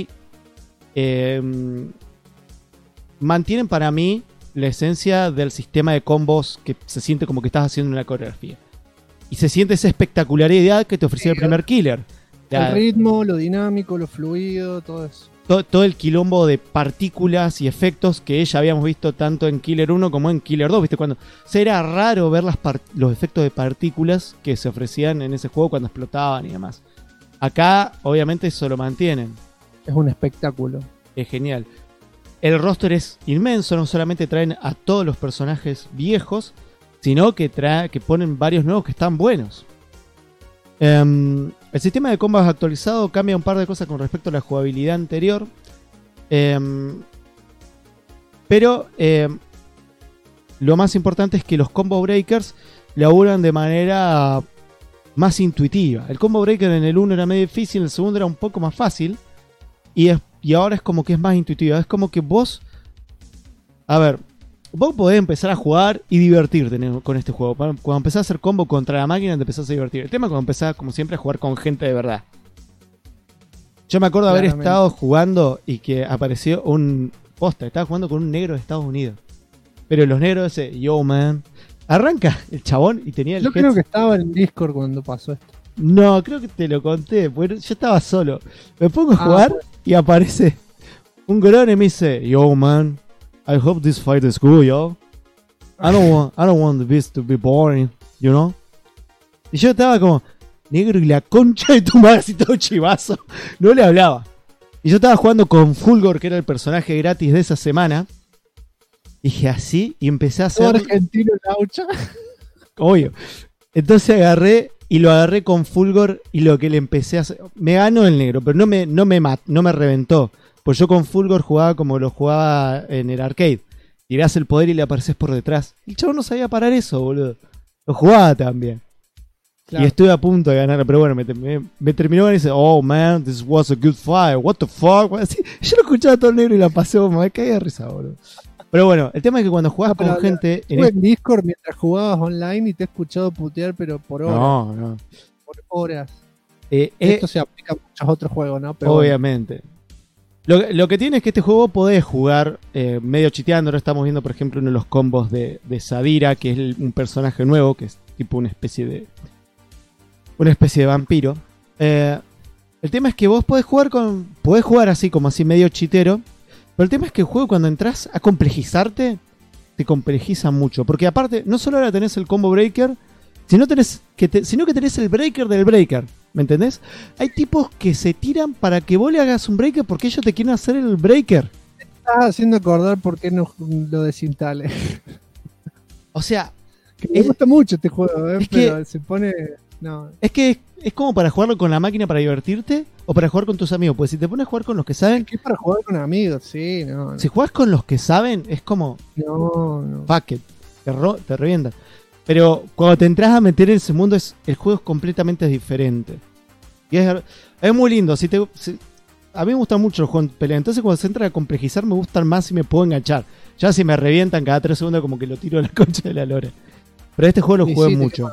mantienen para mí la esencia del sistema de combos, que se siente como que estás haciendo una coreografía. Y se siente esa espectacularidad que te ofrecía el primer Killer. El ritmo, lo dinámico, lo fluido, todo eso. Todo el quilombo de partículas y efectos que ya habíamos visto tanto en Killer 1 como en Killer 2, ¿viste? Cuando era raro ver los efectos de partículas que se ofrecían en ese juego cuando explotaban y demás. Acá, obviamente, eso lo mantienen. Es un espectáculo. Es genial. El roster es inmenso, no solamente traen a todos los personajes viejos, sino que ponen varios nuevos que están buenos. El sistema de combos actualizado cambia un par de cosas con respecto a la jugabilidad anterior. Pero lo más importante es que los combo breakers laburan de manera más intuitiva. El combo breaker en el 1 era medio difícil, en el segundo era un poco más fácil. Y ahora es como que es más intuitiva. Es como que vos podés empezar a jugar y divertirte con este juego. Cuando empezás a hacer combo contra la máquina, te empezás a divertir. El tema es cuando empezás, como siempre, a jugar con gente de verdad. Yo me acuerdo de haber estado jugando y que apareció un posta. Estaba jugando con un negro de Estados Unidos. Pero los negros ese, yo man. Arranca el chabón y tenía el Yo creo que estaba en Discord cuando pasó esto. No, creo que te lo conté. Bueno, yo estaba solo. Me pongo a jugar y aparece un grone y me dice, yo man, I hope this fight is good, yo. I don't want this to be boring, you know. Y yo estaba como, negro y la concha de tu madre, así todo chivazo. No le hablaba. Y yo estaba jugando con Fulgor, que era el personaje gratis de esa semana. Dije así y empecé a hacer... Todo argentino laucha. Obvio. Entonces lo agarré con Fulgor y lo que le empecé a hacer... Me ganó el negro, pero no me reventó. Pues yo con Fulgor jugaba como lo jugaba en el arcade. tirás el poder y le apareces por detrás. El chavo no sabía parar eso, boludo. Lo jugaba también. Claro. Y estuve a punto de ganar, pero bueno, me terminó y dice, oh man, this was a good fight, what the fuck. Así, yo lo escuchaba todo negro y la pasé, me caía de risa, boludo. Pero bueno, el tema es que cuando jugás con gente... Estuve en Discord mientras jugabas online y te he escuchado putear, pero por horas. No. Por horas. Esto se aplica a muchos otros juegos, ¿no? Pero obviamente. Bueno. Lo que tiene es que este juego podés jugar medio chiteando. Ahora estamos viendo, por ejemplo, uno de los combos de Sadira, que es un personaje nuevo, que es tipo una especie de vampiro. El tema es que vos podés jugar así, como así medio chitero. Pero el tema es que el juego, cuando entras a complejizarte, te complejiza mucho. Porque aparte, no solo ahora tenés el combo breaker, sino que tenés el breaker del breaker. ¿Me entendés? Hay tipos que se tiran para que vos le hagas un breaker porque ellos te quieren hacer el breaker. Me estás haciendo acordar por qué no lo desinstale. O sea... Que me gusta mucho este juego, pero que, se pone... No. Es que es como para jugarlo con la máquina para divertirte o para jugar con tus amigos. Pues si te pones a jugar con los que saben... Es que es para jugar con amigos, sí, no. Si jugás con los que saben, es como... No. Fuck it. Te revientan. Pero cuando te entras a meter en ese mundo, el juego es completamente diferente. Y es muy lindo. A mí me gustan mucho los juegos de pelea. Entonces cuando se entra a complejizar me gustan más y me puedo enganchar. Ya si me revientan cada 3 segundos como que lo tiro a la concha de la lora. Pero este juego lo jugué mucho.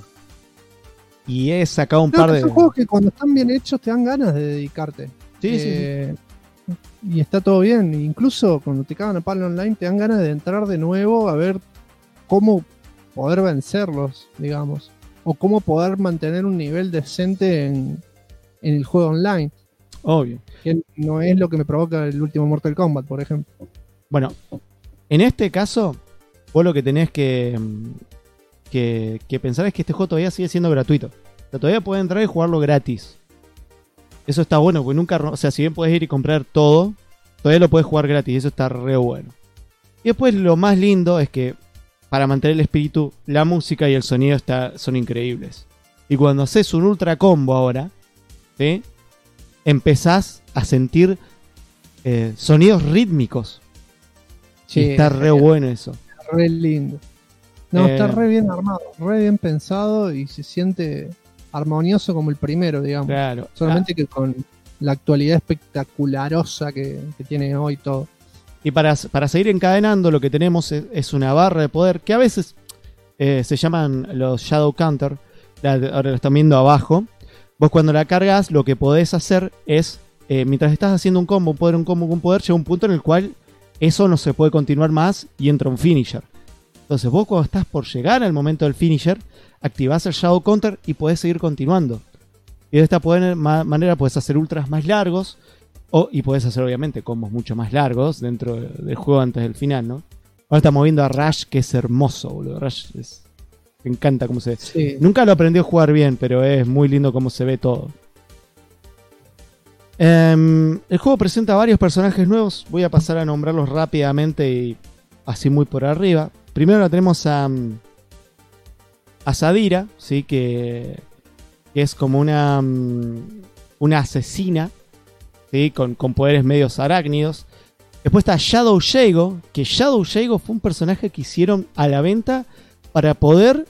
Y he sacado un par de... Son juegos que cuando están bien hechos te dan ganas de dedicarte. Sí. Y está todo bien. Incluso cuando te cagan a palo online te dan ganas de entrar de nuevo a ver cómo poder vencerlos, digamos. O cómo poder mantener un nivel decente en el juego online. Obvio. Que no es lo que me provoca el último Mortal Kombat, por ejemplo. Bueno, en este caso, vos lo que tenés que pensar es que este juego todavía sigue siendo gratuito. O sea, todavía podés entrar y jugarlo gratis. Eso está bueno, porque nunca... O sea, si bien podés ir y comprar todo, todavía lo podés jugar gratis. Eso está re bueno. Y después lo más lindo es que, para mantener el espíritu, la música y el sonido son increíbles. Y cuando haces un ultra combo ahora, ¿sí? Empezás a sentir sonidos rítmicos. Sí, y está re bueno eso. Re lindo. No, está re bien armado, re bien pensado y se siente armonioso como el primero, digamos. Claro. Solamente que con la actualidad espectacularosa que tiene hoy todo. Y para seguir encadenando, lo que tenemos es una barra de poder que a veces se llaman los Shadow Counter. Ahora lo están viendo abajo. Vos cuando la cargas, lo que podés hacer es, mientras estás haciendo un combo, un poder, llega un punto en el cual eso no se puede continuar más y entra un finisher. Entonces vos cuando estás por llegar al momento del finisher, activás el Shadow Counter y podés seguir continuando. Y de esta manera podés hacer ultras más largos y podés hacer obviamente combos mucho más largos dentro del juego antes del final, ¿no? Ahora estamos viendo a Rush, que es hermoso, boludo. Rush me encanta cómo se ve. Sí. Nunca lo aprendí a jugar bien, pero es muy lindo cómo se ve todo. El juego presenta varios personajes nuevos. Voy a pasar a nombrarlos rápidamente y así muy por arriba. Primero la tenemos a Sadira, ¿sí? Que es como una asesina, ¿sí? Con poderes medios arácnidos. Después está Shadow Jago, que Shadow Jago fue un personaje que hicieron a la venta para poder,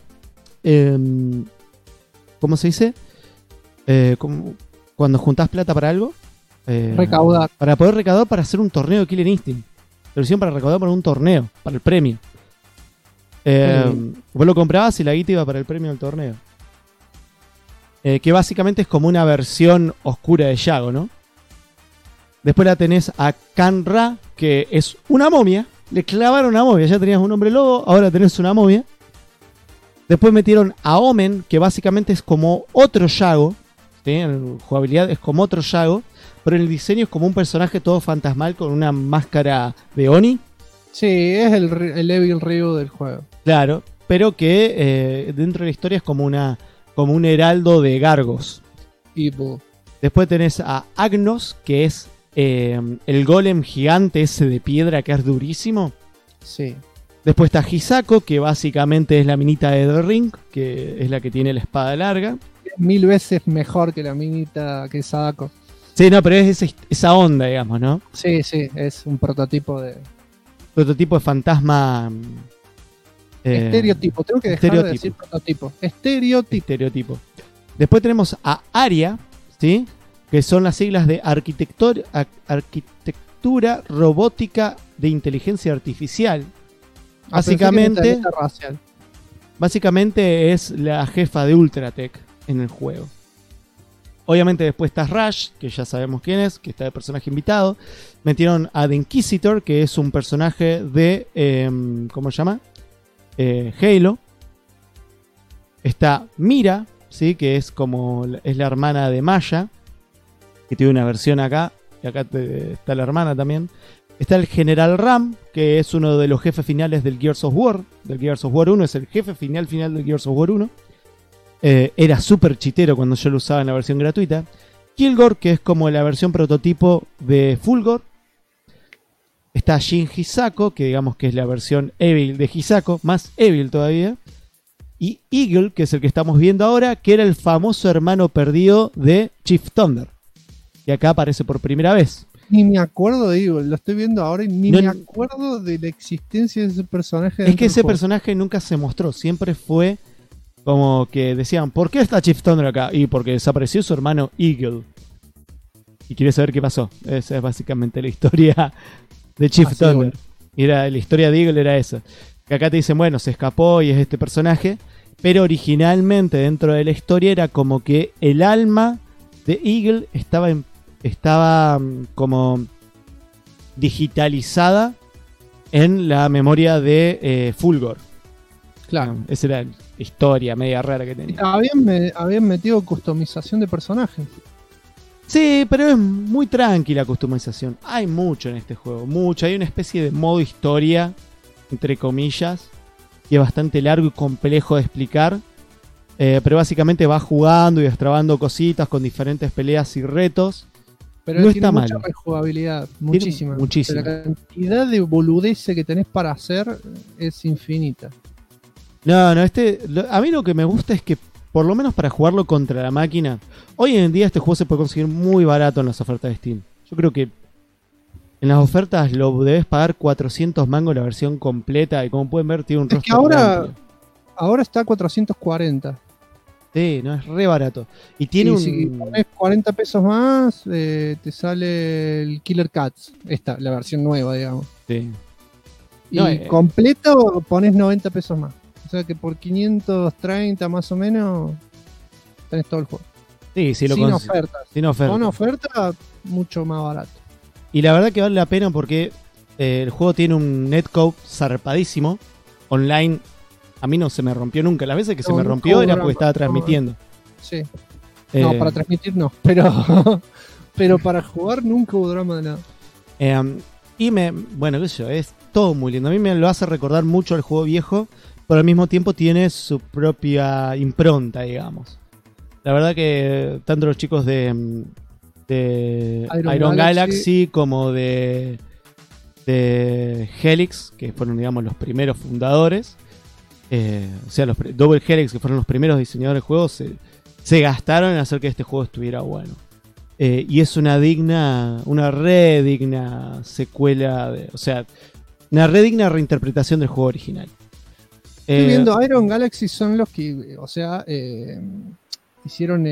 ¿cómo se dice? Cuando juntás plata para algo. Recaudar. Para poder recaudar para hacer un torneo de Killer Instinct. Lo hicieron para recaudar para un torneo, para el premio. Vos lo comprabas y la guita iba para el premio del torneo. Que básicamente es como una versión oscura de Yago, ¿no? Después la tenés a Kan-Ra, que es una momia. Le clavaron una momia. Ya tenías un hombre lobo, ahora tenés una momia. Después metieron a Omen, que básicamente es como otro Yago. ¿Sí? En jugabilidad es como otro Yago. Pero en el diseño es como un personaje todo fantasmal con una máscara de Oni. Sí, es el Evil Ryu del juego. Claro, pero que dentro de la historia es como un heraldo de Gargos. Evil. Después tenés a Agnos, que es el golem gigante ese de piedra que es durísimo. Sí. Después está Hisako, que básicamente es la minita de The Ring, que es la que tiene la espada larga. 1000 veces mejor que la minita que Sadako. Sí, no, pero es esa onda, digamos, ¿no? Sí, es un prototipo de prototipo de fantasma. Estereotipo. Tengo que dejar de estereotipo. decir prototipo. Estereotipo. Después tenemos a ARIA, ¿sí? Que son las siglas de Arquitectura Robótica de Inteligencia Artificial. Básicamente es la jefa de Ultratech en el juego. Obviamente después está Rush, que ya sabemos quién es, que está de personaje invitado. Metieron a The Inquisitor, que es un personaje de... ¿cómo se llama? Halo. Está Mira, ¿sí? Que es la hermana de Maya, que tiene una versión acá. Y acá está la hermana también. Está el General Ram, que es uno de los jefes finales del Gears of War. Del Gears of War 1, es el jefe final del Gears of War 1. Era súper chitero cuando yo lo usaba en la versión gratuita. Kilgore, que es como la versión prototipo de Fulgor. Está Shin Hisako, que digamos que es la versión Evil de Hisako, más Evil todavía. Y Eagle, que es el que estamos viendo ahora, que era el famoso hermano perdido de Chief Thunder. Y acá aparece por primera vez. Ni me acuerdo de Eagle, lo estoy viendo ahora y me acuerdo de la existencia de ese personaje. Es que ese personaje nunca se mostró, siempre fue como que decían, ¿por qué está Chief Thunder acá? Y porque desapareció su hermano Eagle. Y quiere saber qué pasó. Esa es básicamente la historia de Chief Thunder. Bueno. Y la historia de Eagle era esa. Que acá te dicen, bueno, se escapó y es este personaje. Pero originalmente dentro de la historia era como que el alma de Eagle estaba como digitalizada en la memoria de Fulgor. Claro. Esa era la historia media rara que tenía. Habían metido customización de personajes. Sí, pero es muy tranquila la customización. Hay mucho en este juego, mucho. Hay una especie de modo historia, entre comillas, que es bastante largo y complejo de explicar. Pero básicamente vas jugando y destrabando cositas con diferentes peleas y retos. Pero no está mal. Mucha rejugabilidad, muchísima. Muchísima. La cantidad de boludeces que tenés para hacer es infinita. No, a mí lo que me gusta es que, por lo menos para jugarlo contra la máquina, hoy en día este juego se puede conseguir muy barato en las ofertas de Steam. Yo creo que en las ofertas lo debes pagar 400 mangos la versión completa y como pueden ver tiene un rostro que ahora está a 440. Sí, no, es re barato. Y tiene si pones 40 pesos más, te sale el Killer Cats. La versión nueva, digamos. Sí. Y completo pones 90 pesos más. O sea que por 530 más o menos tenés todo el juego. Sí, sin ofertas. Sin ofertas. Con oferta, mucho más barato. Y la verdad que vale la pena porque el juego tiene un netcode zarpadísimo. Online, a mí no se me rompió nunca. Las veces que se me rompió era porque estaba transmitiendo. Sí. No, para transmitir no. Pero para jugar nunca hubo drama de nada. Bueno, qué sé yo, es todo muy lindo. A mí me lo hace recordar mucho al juego viejo, pero al mismo tiempo tiene su propia impronta, digamos. La verdad que tanto los chicos de Iron Galaxy como de Helix, que fueron, digamos, los primeros fundadores, o sea, los Double Helix, que fueron los primeros diseñadores de juegos, se gastaron en hacer que este juego estuviera bueno. Y es una re digna secuela, una re digna reinterpretación del juego original. Estoy viendo, Iron Galaxy son los que, hicieron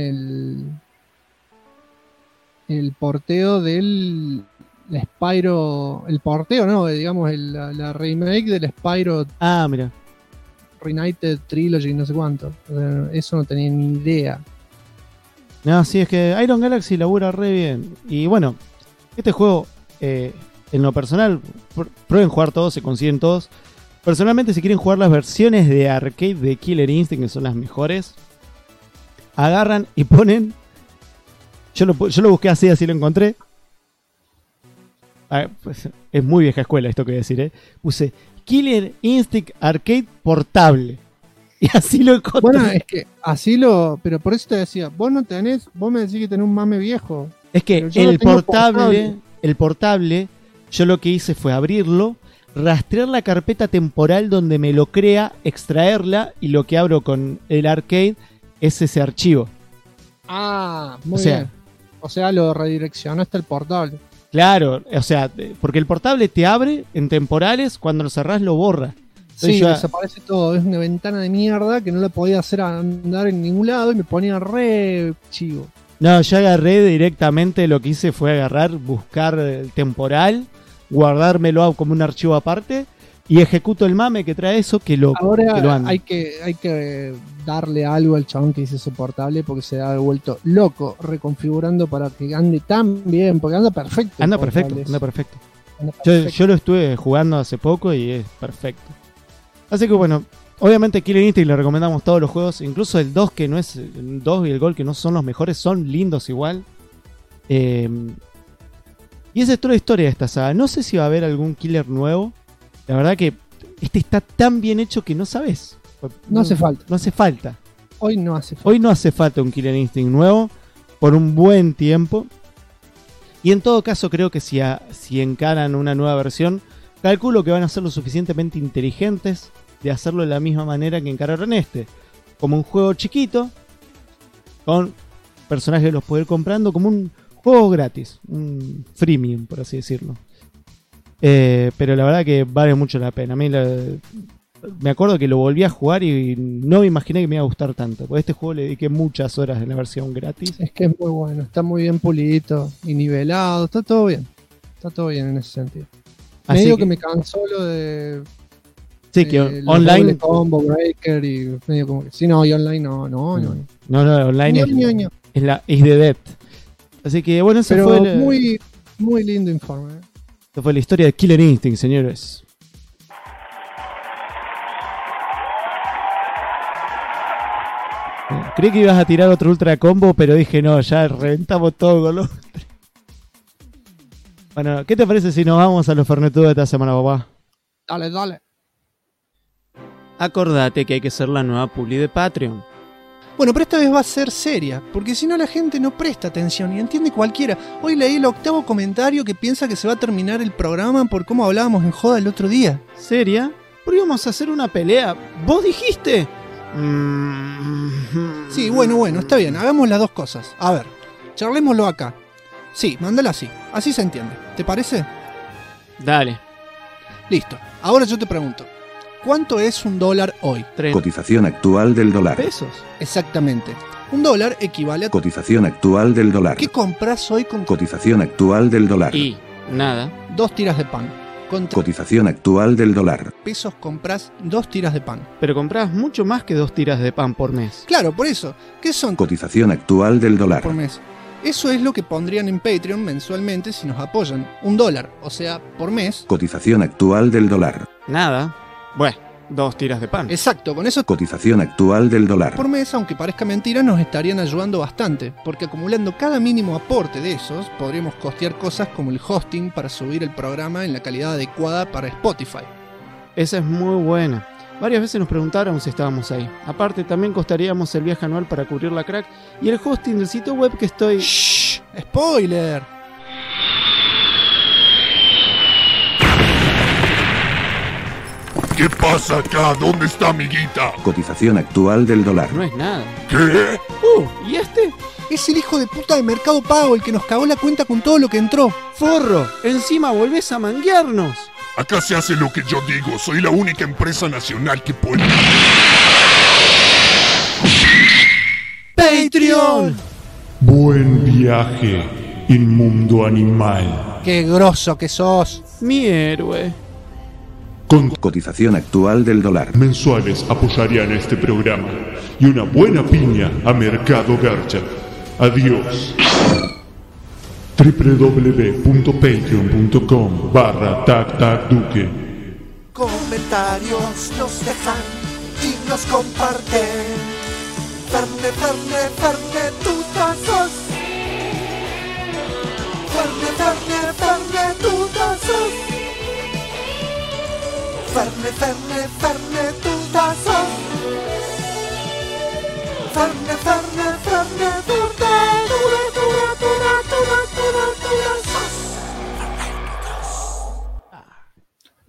el porteo del Spyro, el porteo, no, digamos, la remake del Spyro. Ah, mira. Reunited Trilogy, no sé cuánto. Eso no tenía ni idea. No, sí, es que Iron Galaxy labura re bien. Y bueno, este juego, en lo personal, prueben jugar todos, se consiguen todos. Personalmente, si quieren jugar las versiones de arcade de Killer Instinct, que son las mejores, agarran y ponen... Yo lo busqué así lo encontré. Pues, es muy vieja escuela esto que voy a decir, Puse Killer Instinct Arcade Portable. Y así lo encontré. Bueno, es que pero por eso te decía, vos me decís que tenés un mame viejo. Es que el portable, yo lo que hice fue abrirlo, rastrear la carpeta temporal donde me lo crea, extraerla, y lo que abro con el arcade es ese archivo. Ah, muy bien. O sea, lo redireccionaste al portable. Claro, o sea, porque el portable te abre en temporales, cuando lo cerrás lo borra. Sí, Entonces desaparece todo. Es una ventana de mierda que no la podía hacer andar en ningún lado y me ponía re chivo. No, yo agarré directamente, lo que hice fue agarrar, buscar el temporal, guardármelo como un archivo aparte y ejecuto el mame que trae eso que lo Ahora anda. hay que darle algo al chabón que hizo ese portable porque se ha vuelto loco reconfigurando para que ande tan bien, porque anda perfecto. Anda el perfecto, portable. anda perfecto. Anda perfecto. Yo lo estuve jugando hace poco y es perfecto. Así que bueno, obviamente Killer Instinct le recomendamos todos los juegos, incluso el 2 que no es el 2 y el Gold que no son los mejores, son lindos igual. Y esa es toda la historia de esta saga. No sé si va a haber algún killer nuevo. La verdad que este está tan bien hecho que no sabes. No hace falta. No hace falta. Hoy no hace falta. Hoy no hace falta un Killer Instinct nuevo por un buen tiempo. Y en todo caso creo que si encaran una nueva versión, calculo que van a ser lo suficientemente inteligentes de hacerlo de la misma manera que encararon este. Como un juego chiquito, con personajes que los puedes ir comprando, como un juego gratis, un freemium, por así decirlo. Pero la verdad que vale mucho la pena. A mí me acuerdo que lo volví a jugar y no me imaginé que me iba a gustar tanto. Porque a este juego le dediqué muchas horas en la versión gratis. Es que es muy bueno, está muy bien pulidito y nivelado, está todo bien. Está todo bien en ese sentido. Así Medio que me cansó lo de sí, que los online. doble combo breaker y medio como que sí, no, y online no. No, online Ño. es la is the dead. Así que bueno, ese Pero fue muy lindo informe. esa fue la historia de Killer Instinct, señores. Creí que ibas a tirar otro ultra combo, pero dije no, ya reventamos todo con los. Bueno, ¿qué te parece si nos vamos a los fernetudos de esta semana, papá? Dale. Acordate que hay que hacer la nueva publi de Patreon. Bueno, pero esta vez va a ser seria, porque si no la gente no presta atención y entiende cualquiera. Hoy leí el 8º comentario que piensa que se va a terminar el programa por cómo hablábamos en joda el otro día. ¿Seria? ¿Por qué íbamos a hacer una pelea? ¿Vos dijiste? Sí, bueno, está bien, hagamos las dos cosas. A ver, charlémoslo acá. Sí, mándala así se entiende. ¿Te parece? Dale. Listo, ahora yo te pregunto, ¿cuánto es $1 hoy? 3 Cotización actual del dólar. pesos. Exactamente. $1 equivale a... Cotización actual del dólar. ¿Qué compras hoy con Cotización actual del dólar. Y nada. 2 tiras de pan? Con 3 Cotización actual del dólar. pesos compras 2 tiras de pan. Pero comprás mucho más que 2 tiras de pan por mes. Claro, por eso. ¿Qué son Cotización actual del dólar. por mes? Eso es lo que pondrían en Patreon mensualmente si nos apoyan. $1, o sea, por mes. Cotización actual del dólar. Nada. Bueno, 2 tiras de pan. Exacto, con eso Cotización actual del dólar. por mes, aunque parezca mentira, nos estarían ayudando bastante, porque acumulando cada mínimo aporte de esos, podríamos costear cosas como el hosting para subir el programa en la calidad adecuada para Spotify. Esa es muy buena. Varias veces nos preguntaron si estábamos ahí. Aparte, también costaríamos el viaje anual para cubrir la crack y el hosting del sitio web que estoy... ¡Shh! ¡Spoiler! ¿Qué pasa acá? ¿Dónde está mi guita? Cotización actual del dólar. No es nada. ¿Qué? ¿Y este? Es el hijo de puta de Mercado Pago el que nos cagó la cuenta con todo lo que entró. ¡Forro! Encima volvés a manguearnos. Acá se hace lo que yo digo. Soy la única empresa nacional que puede... ¡Patreon! Buen viaje, inmundo animal. ¡Qué grosso que sos! Mi héroe. Con Cotización actual del dólar. mensuales apoyarían este programa y una buena piña a Mercado Garcha. Adiós. www.patreon.com/tactacduque. Comentarios nos dejan y nos comparten. Ferne, tutazos. Ferne, tutazos. Ferne, tutazos. Ferne,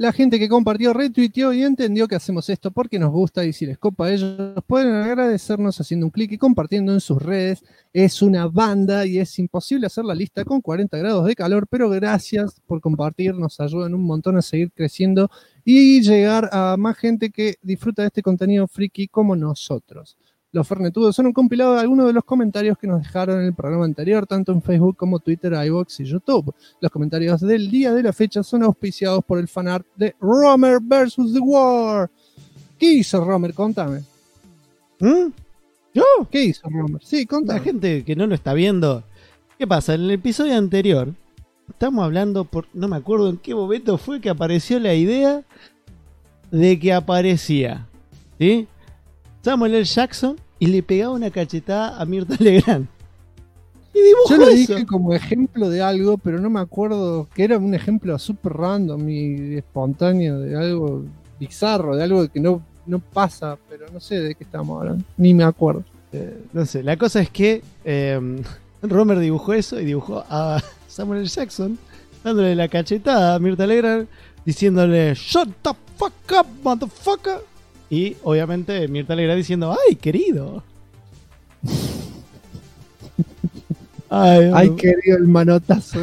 La gente que compartió, retuiteó y entendió que hacemos esto porque nos gusta y si les copa a ellos pueden agradecernos haciendo un clic y compartiendo en sus redes. Es una banda y es imposible hacer la lista con 40 grados de calor, pero gracias por compartir, nos ayudan un montón a seguir creciendo y llegar a más gente que disfruta de este contenido friki como nosotros. Los Fernetudos son un compilado de algunos de los comentarios que nos dejaron en el programa anterior, tanto en Facebook como Twitter, iVoox y YouTube. Los comentarios del día de la fecha son auspiciados por el fanart de Romer vs. The War. ¿Qué hizo Romer? Contame. ¿Yo? ¿Qué hizo Romer? Sí, contame. La gente que no lo está viendo. ¿Qué pasa? En el episodio anterior estamos hablando no me acuerdo en qué momento fue que apareció la idea de que aparecía, ¿sí? Samuel L. Jackson y le pegaba una cachetada a Mirta Legrand. Y dibujó Yo lo eso. dije como ejemplo de algo, pero no me acuerdo, que era un ejemplo súper random y espontáneo de algo bizarro, de algo que no pasa, pero no sé de qué estamos hablando, ni me acuerdo. No sé, la cosa es que Romer dibujó eso y dibujó a Samuel L. Jackson dándole la cachetada a Mirta Legrand diciéndole "Shut the fuck up, motherfucker". Y obviamente Mirta Legrand diciendo "ay, querido". Ay, querido, el manotazo.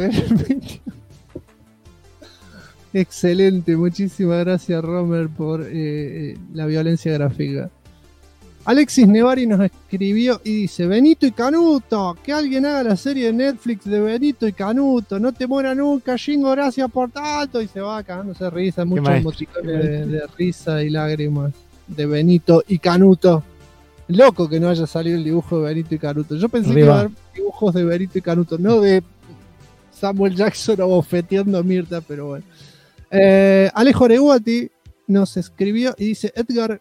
Excelente, muchísimas gracias Romer por la violencia gráfica. Alexis Nevari nos escribió y dice: Benito y Canuto, que alguien haga la serie de Netflix de Benito y Canuto, no te muera nunca, Jingo, gracias por tanto. Y se va cagándose de risa, muchos emoticones de risa y lágrimas de Benito y Canuto. Loco que no haya salido el dibujo de Benito y Canuto. Yo pensé que iba a haber dibujos de Benito y Canuto, no de Samuel Jackson bofeteando a Mirta, pero bueno. Alejo Oreguati nos escribió y dice: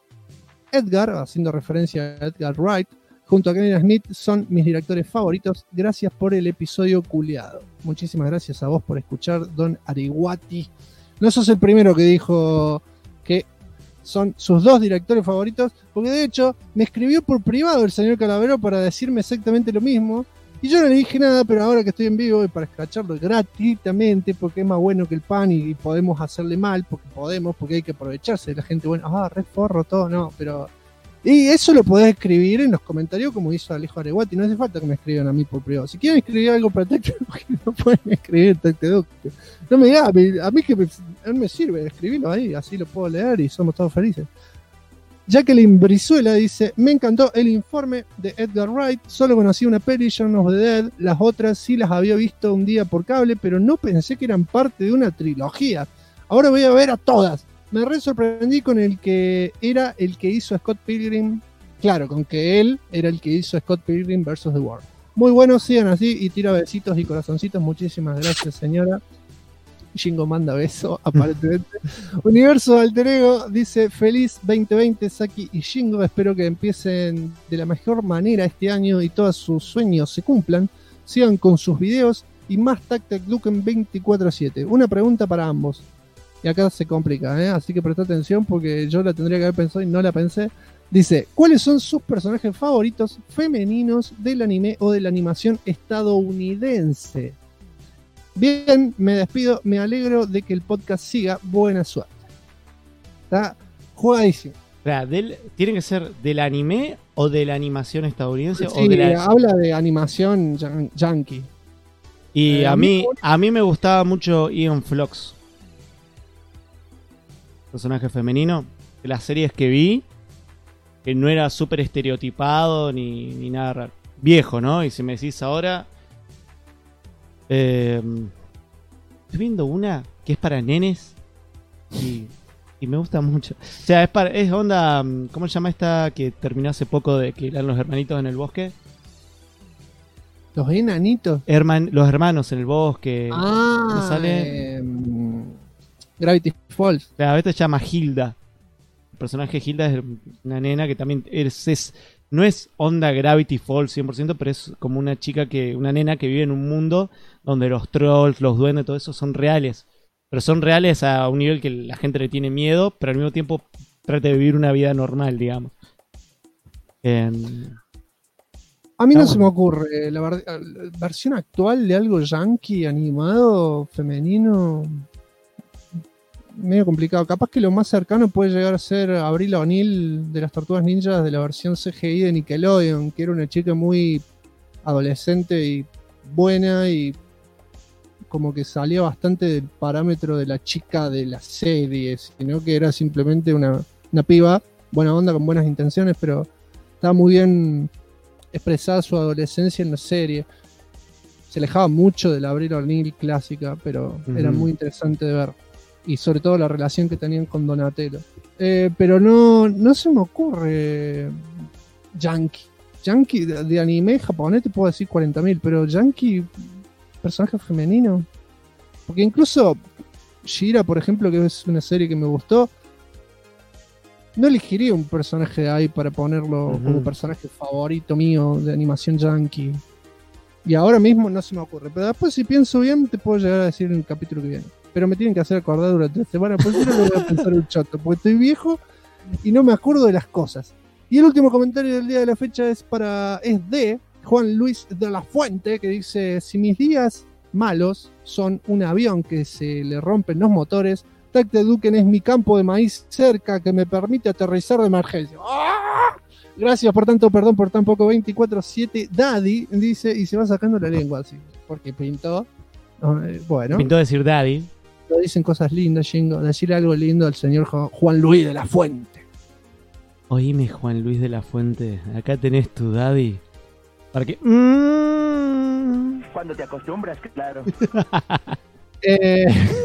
Edgar, haciendo referencia a Edgar Wright, junto a Kevin Smith, son mis directores favoritos. Gracias por el episodio culiado. Muchísimas gracias a vos por escuchar, don Ariguati. No sos el primero que dijo que son sus dos directores favoritos, porque de hecho me escribió por privado el señor Calavero para decirme exactamente lo mismo. Y yo no le dije nada, pero ahora que estoy en vivo y para escracharlo gratuitamente, porque es más bueno que el pan y podemos hacerle mal, porque hay que aprovecharse de la gente buena. Re forro todo, no, pero... Y eso lo podés escribir en los comentarios como hizo Alejo Areguati, no hace falta que me escriban a mí por privado. Si quieren escribir algo para Tecte, no pueden escribir Tecte Doctor. No me digas, a mí que me sirve, escribirlo ahí, así lo puedo leer y somos todos felices. Jacqueline Brizuela dice: me encantó el informe de Edgar Wright, solo conocí una peli, Shaun of the Dead, las otras sí las había visto un día por cable, pero no pensé que eran parte de una trilogía. Ahora voy a ver a todas. Me re sorprendí con el que era el que hizo a Scott Pilgrim, claro, con que él era el que hizo a Scott Pilgrim vs. The World. Muy bueno, sigan así y tira besitos y corazoncitos, muchísimas gracias señora. Jingo manda beso, aparentemente. Universo Alter Ego dice: feliz 2020 Saki y Jingo, espero que empiecen de la mejor manera este año y todos sus sueños se cumplan, sigan con sus videos y más Tac Luken 24/7. Una pregunta para ambos, y acá se complica, así que presta atención porque yo la tendría que haber pensado y no la pensé. Dice: ¿cuáles son sus personajes favoritos femeninos del anime o de la animación estadounidense? Bien, me despido, me alegro de que el podcast siga, buena suerte. Está jugadísimo. ¿Tiene que ser del anime o de la animación estadounidense? Sí, habla de animación yankee. Y a mí me gustaba mucho Ian Flux, personaje femenino, de las series que vi, que no era súper estereotipado ni nada raro. Viejo, ¿no? Y si me decís ahora... estoy viendo una que es para nenes y me gusta mucho. O sea, es onda... ¿Cómo se llama esta que terminó hace poco de que eran los hermanitos en el bosque? ¿Los enanitos? Los hermanos en el bosque. ¿Cómo sale? Gravity Falls. La esta se llama Hilda. El personaje Hilda es una nena que también no es onda Gravity Falls 100%, pero es como una nena que vive en un mundo donde los trolls, los duendes, todo eso son reales. Pero son reales a un nivel que la gente le tiene miedo, pero al mismo tiempo trata de vivir una vida normal, digamos. A mí no se me ocurre la versión actual de algo yankee animado, femenino. medio complicado. Capaz que lo más cercano puede llegar a ser Avril O'Neil de las Tortugas Ninjas de la versión CGI de Nickelodeon, que era una chica muy adolescente y buena y como que salía bastante del parámetro de la chica de la serie, sino que era simplemente una piba, buena onda, con buenas intenciones, pero estaba muy bien expresada su adolescencia en la serie. Se alejaba mucho de la Avril O'Neil clásica, pero era muy interesante de ver. Y sobre todo la relación que tenían con Donatello. Pero no se me ocurre Yankee de anime japonés te puedo decir 40.000, pero Yankee, personaje femenino. Porque incluso She-Ra, por ejemplo, que es una serie que me gustó, no elegiría un personaje de ahí para ponerlo como personaje favorito mío de animación Yankee. Y ahora mismo no se me ocurre. Pero después, si pienso bien, te puedo llegar a decir en el capítulo que viene. Pero me tienen que hacer acordar durante la semana, porque yo no lo voy a pensar un choto, porque estoy viejo y no me acuerdo de las cosas. Y el último comentario del día de la fecha es de Juan Luis de la Fuente, que dice: si mis días malos son un avión que se le rompen los motores, Tactac Duken es mi campo de maíz cerca que me permite aterrizar de emergencia. ¡Ah! Gracias por tanto, perdón por tan poco. 24/7 Daddy dice, y se va sacando la lengua así, porque pintó. Bueno, pintó decir Daddy. Lo dicen cosas lindas, Jingo. Decirle algo lindo al señor Juan Luis de la Fuente. Oíme, Juan Luis de la Fuente, acá tenés tu Daddy. Para que... Cuando te acostumbras, claro. ¿Qué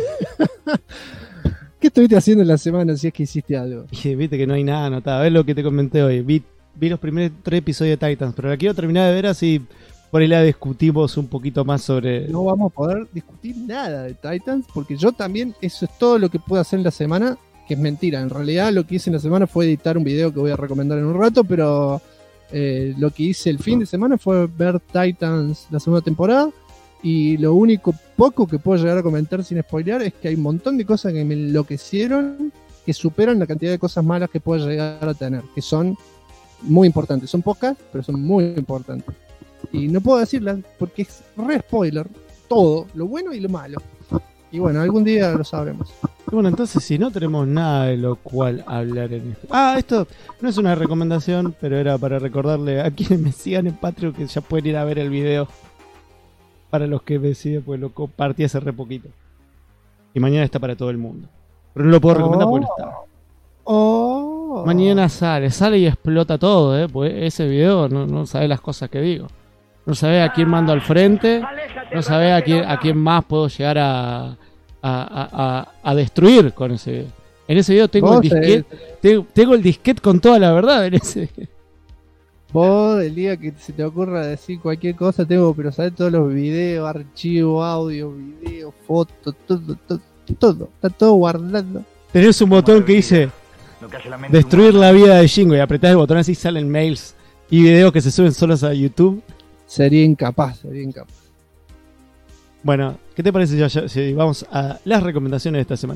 estuviste haciendo en la semana si es que hiciste algo? Viste que no hay nada anotado. Es lo que te comenté hoy. Vi los primeros 3 episodios de Titans, pero la quiero terminar de ver así por ahí la discutimos un poquito más sobre... No vamos a poder discutir nada de Titans, porque yo también, eso es todo lo que pude hacer en la semana, que es mentira. En realidad lo que hice en la semana fue editar un video que voy a recomendar en un rato, pero lo que hice el fin de semana fue ver Titans la segunda temporada, y lo único poco que puedo llegar a comentar sin spoilear es que hay un montón de cosas que me enloquecieron, que superan la cantidad de cosas malas que puedo llegar a tener, que son muy importantes. Son pocas, pero son muy importantes. Y no puedo decirlas porque es re spoiler todo, lo bueno y lo malo. Y bueno, algún día lo sabremos. Bueno, entonces si no tenemos nada de lo cual hablar en esto. Esto no es una recomendación, pero era para recordarle a quienes me sigan en Patreon que ya pueden ir a ver el video. Para los que me siguen, pues lo compartí hace re poquito. Y mañana está para todo el mundo. Pero no lo puedo recomendar porque no está. Mañana sale y explota todo, pues ese video no sabe las cosas que digo. No sabe a quién mando al frente, no sabe a quién más puedo llegar a destruir con ese video. En ese video tengo el disquete con toda la verdad en ese. Vos, el día que se te ocurra decir cualquier cosa, pero sabés todos los videos, archivos, audio, videos, fotos, todo, está todo guardado. Tenés un botón que dice destruir la vida de Jingo y apretás el botón así salen mails y videos que se suben solos a YouTube. Sería incapaz. Bueno, ¿qué te parece si vamos a las recomendaciones de esta semana?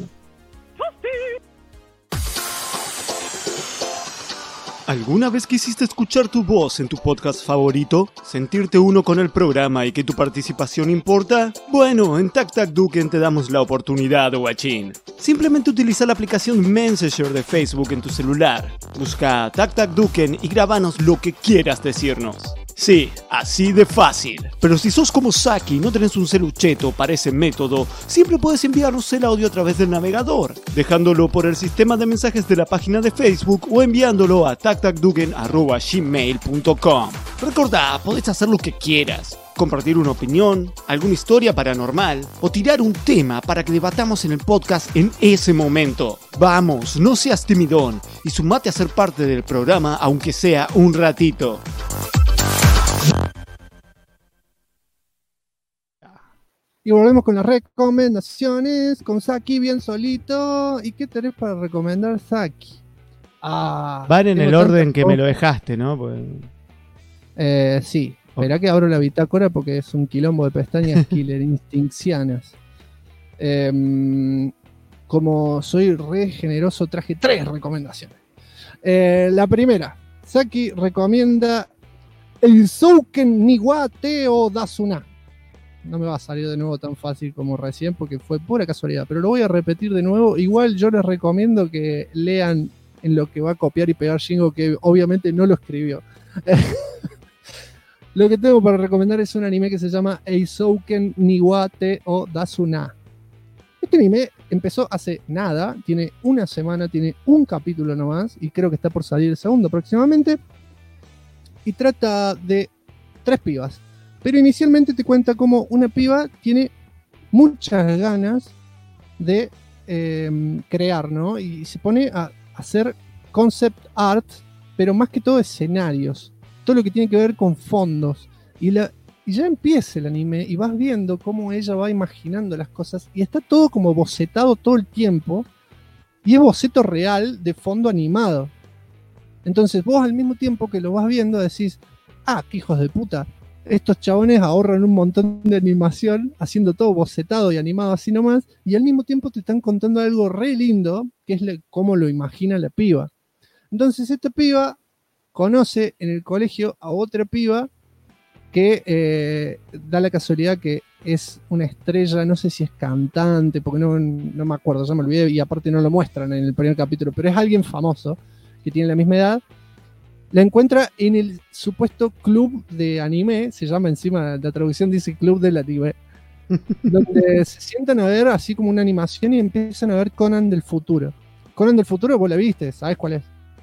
¿Alguna vez quisiste escuchar tu voz en tu podcast favorito? ¿Sentirte uno con el programa y que tu participación importa? Bueno, en Tactac Duken te damos la oportunidad, guachín. Simplemente utiliza la aplicación Messenger de Facebook en tu celular. Busca Tactac Duken y grábanos lo que quieras decirnos. Sí, así de fácil. Pero si sos como Saki y no tenés un celucheto para ese método, siempre puedes enviarnos el audio a través del navegador, dejándolo por el sistema de mensajes de la página de Facebook o enviándolo a tactacduken@gmail.com. Recordá, podés hacer lo que quieras. Compartir una opinión, alguna historia paranormal o tirar un tema para que debatamos en el podcast en ese momento. Vamos, no seas timidón y sumate a ser parte del programa aunque sea un ratito. Y volvemos con las recomendaciones, con Saki bien solito. ¿Y qué tenés para recomendar, Saki? Van en el orden que me lo dejaste, ¿no? Pues... sí, esperá que abro la bitácora porque es un quilombo de pestañas killer instinccianas. Como soy re generoso, traje 3 recomendaciones. La primera, Saki recomienda el Souken Niwa Teo Dasuna no me va a salir de nuevo tan fácil como recién porque fue pura casualidad, pero lo voy a repetir de nuevo. Igual yo les recomiendo que lean en lo que va a copiar y pegar Shingo, que obviamente no lo escribió. Lo que tengo para recomendar es un anime que se llama Eizouken Niwate o Dasuna. Este anime empezó hace nada, tiene una semana, tiene un capítulo nomás, y creo que está por salir el segundo próximamente. Y trata de 3 pibas. Pero inicialmente te cuenta cómo una piba tiene muchas ganas de crear, ¿no? Y se pone a hacer concept art, pero más que todo escenarios. Todo lo que tiene que ver con fondos. Y ya empieza el anime y vas viendo cómo ella va imaginando las cosas. Y está todo como bocetado todo el tiempo. Y es boceto real de fondo animado. Entonces vos al mismo tiempo que lo vas viendo decís, ah, qué hijos de puta. Estos chabones ahorran un montón de animación haciendo todo bocetado y animado así nomás, y al mismo tiempo te están contando algo re lindo, que es cómo lo imagina la piba. Entonces esta piba conoce en el colegio a otra piba que da la casualidad que es una estrella, no sé si es cantante, porque no me acuerdo, ya me olvidé, y aparte no lo muestran en el primer capítulo, pero es alguien famoso que tiene la misma edad. La encuentra en el supuesto club de anime, se llama encima, la traducción dice club del anime, donde se sientan a ver así como una animación y empiezan a ver Conan del futuro. Conan del futuro, vos la viste, ¿sabés cuál es?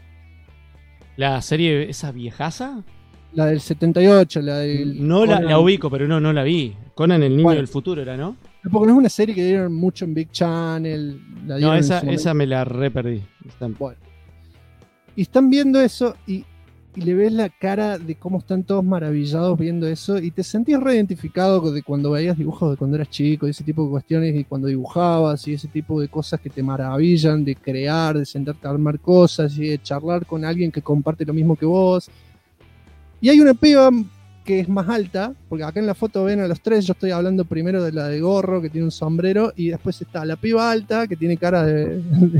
¿La serie esa viejaza? La del 78, la del... No la ubico, pero no la vi. Conan el niño del futuro era, ¿no? Porque no es una serie que dieron mucho en Big Channel. No, esa me la re perdí. Bueno. Y están viendo eso y le ves la cara de cómo están todos maravillados viendo eso y te sentís reidentificado de cuando veías dibujos de cuando eras chico y ese tipo de cuestiones y cuando dibujabas y ese tipo de cosas que te maravillan de crear, de sentarte a armar cosas y de charlar con alguien que comparte lo mismo que vos. Y hay una piba que es más alta, porque acá en la foto ven a los 3, yo estoy hablando primero de la de gorro que tiene un sombrero y después está la piba alta que tiene cara de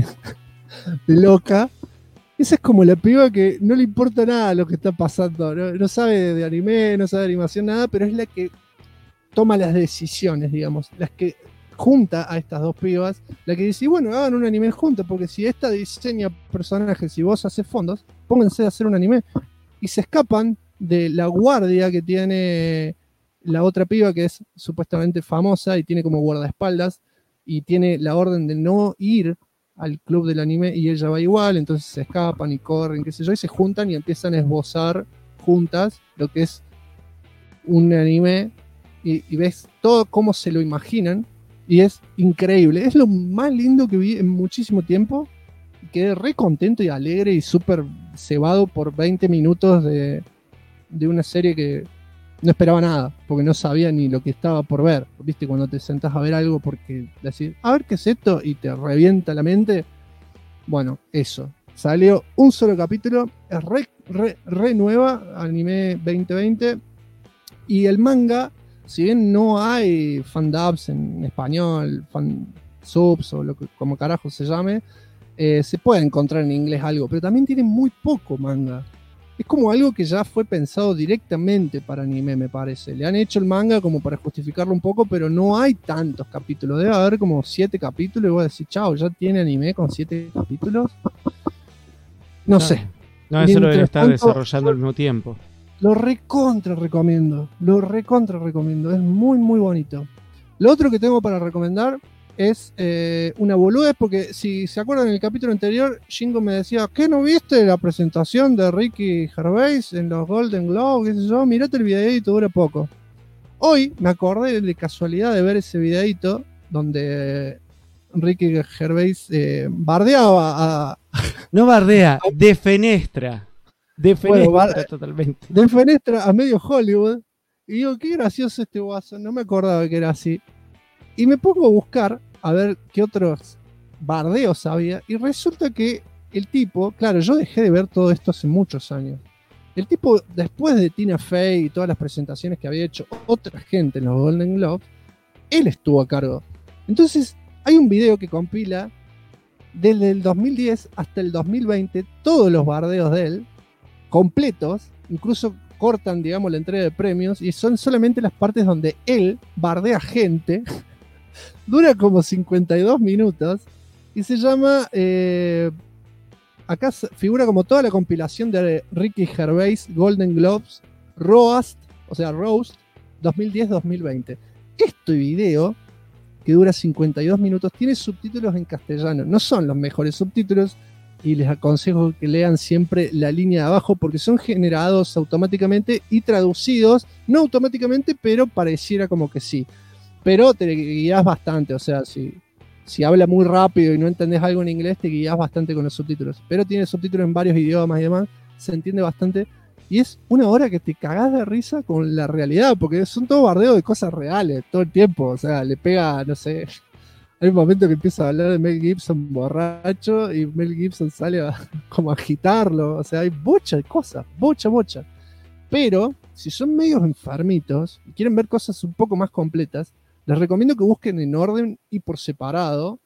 loca. Esa es como la piba que no le importa nada lo que está pasando, no sabe de anime, no sabe de animación, nada, pero es la que toma las decisiones, digamos, las que junta a estas dos pibas, la que dice, bueno, hagan un anime juntos, porque si esta diseña personajes y vos haces fondos, pónganse a hacer un anime. Y se escapan de la guardia que tiene la otra piba, que es supuestamente famosa y tiene como guardaespaldas, y tiene la orden de no ir al club del anime y ella va igual, entonces se escapan y corren, qué sé yo, y se juntan y empiezan a esbozar juntas lo que es un anime y ves todo cómo se lo imaginan y es increíble, es lo más lindo que vi en muchísimo tiempo. Quedé re contento y alegre y súper cebado por 20 minutos de una serie que no esperaba nada, porque no sabía ni lo que estaba por ver. ¿Viste? Cuando te sentás a ver algo porque decís, a ver qué es esto, y te revienta la mente. Bueno, eso. Salió un solo capítulo, es re nueva, anime 2020. Y el manga, si bien no hay fandubs en español, fansubs o como carajo se llame, se puede encontrar en inglés algo, pero también tiene muy poco manga. Es como algo que ya fue pensado directamente para anime, me parece. Le han hecho el manga como para justificarlo un poco, pero no hay tantos capítulos. Debe haber como 7 capítulos y voy a decir, chao, ¿ya tiene anime con 7 capítulos? No sé. No, eso lo debe estar desarrollando al mismo tiempo. Lo recontra recomiendo. Es muy, muy bonito. Lo otro que tengo para recomendar es una boludez, porque si se acuerdan en el capítulo anterior, Shingo me decía, ¿qué no viste la presentación de Ricky Gervais en los Golden Globes? ¿Qué sé yo? Mirate el videíto, dura poco. Hoy me acordé de casualidad de ver ese videíto donde Ricky Gervais bardeaba a... No bardea, defenestra. Defenestra totalmente. Defenestra a medio Hollywood. Y digo, qué gracioso este guaso, no me acordaba que era así. Y me pongo a buscar a ver qué otros bardeos había. Y resulta que el tipo, claro, yo dejé de ver todo esto hace muchos años. El tipo, después de Tina Fey y todas las presentaciones que había hecho otra gente en los Golden Globes, él estuvo a cargo. Entonces, hay un video que compila desde el 2010 hasta el 2020 todos los bardeos de él, completos, incluso cortan, digamos, la entrega de premios y son solamente las partes donde él bardea gente. Dura como 52 minutos y se llama... acá figura como toda la compilación de Ricky Gervais Golden Globes Roast 2010-2020. Este video, que dura 52 minutos, tiene subtítulos en castellano. No son los mejores subtítulos y les aconsejo que lean siempre la línea de abajo porque son generados automáticamente y traducidos, no automáticamente, pero pareciera como que sí. Pero te guías bastante, o sea, si habla muy rápido y no entendés algo en inglés, te guías bastante con los subtítulos. Pero tiene subtítulos en varios idiomas y demás, se entiende bastante. Y es una hora que te cagás de risa con la realidad, porque son todo bardeo de cosas reales todo el tiempo. O sea, le pega, no sé, hay un momento que empieza a hablar de Mel Gibson borracho y Mel Gibson sale como a agitarlo. O sea, hay bocha de cosas, bocha. Pero, si son medios enfermitos y quieren ver cosas un poco más completas, les recomiendo que busquen en orden y por separado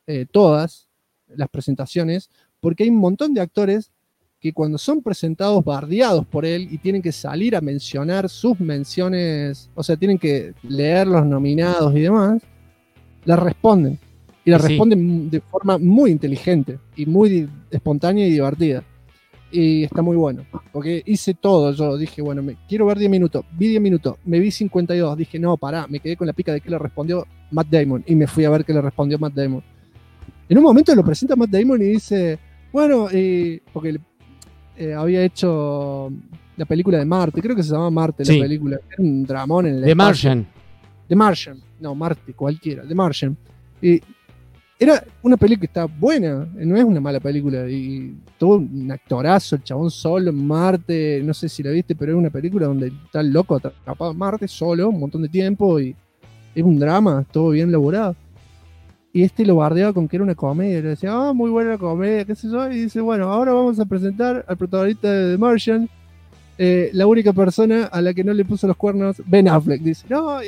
todas las presentaciones, porque hay un montón de actores que cuando son presentados bardeados por él y tienen que salir a mencionar sus menciones, o sea, tienen que leer los nominados y demás, las responden. Y las responden de forma muy inteligente y muy espontánea y divertida. Y está muy bueno, porque hice todo. Yo dije, bueno, quiero ver 10 minutos. Vi 10 minutos, me vi 52. Dije, no, pará, me quedé con la pica de que le respondió Matt Damon. Y me fui a ver qué le respondió Matt Damon. En un momento lo presenta Matt Damon y dice, bueno, porque había hecho la película de Marte, creo que se llamaba Marte la película. Era un dramón en el The Martian. The Martian, no, Marte, cualquiera, The Martian. Y era una película que está buena, no es una mala película, y todo un actorazo, el chabón solo en Marte, no sé si la viste, pero es una película donde está el loco atrapado en Marte solo, un montón de tiempo, y es un drama, todo bien elaborado. Y lo bardeaba con que era una comedia, le decía, muy buena la comedia, qué sé yo, y dice, bueno, ahora vamos a presentar al protagonista de The Martian, la única persona a la que no le puso los cuernos, Ben Affleck, dice, no,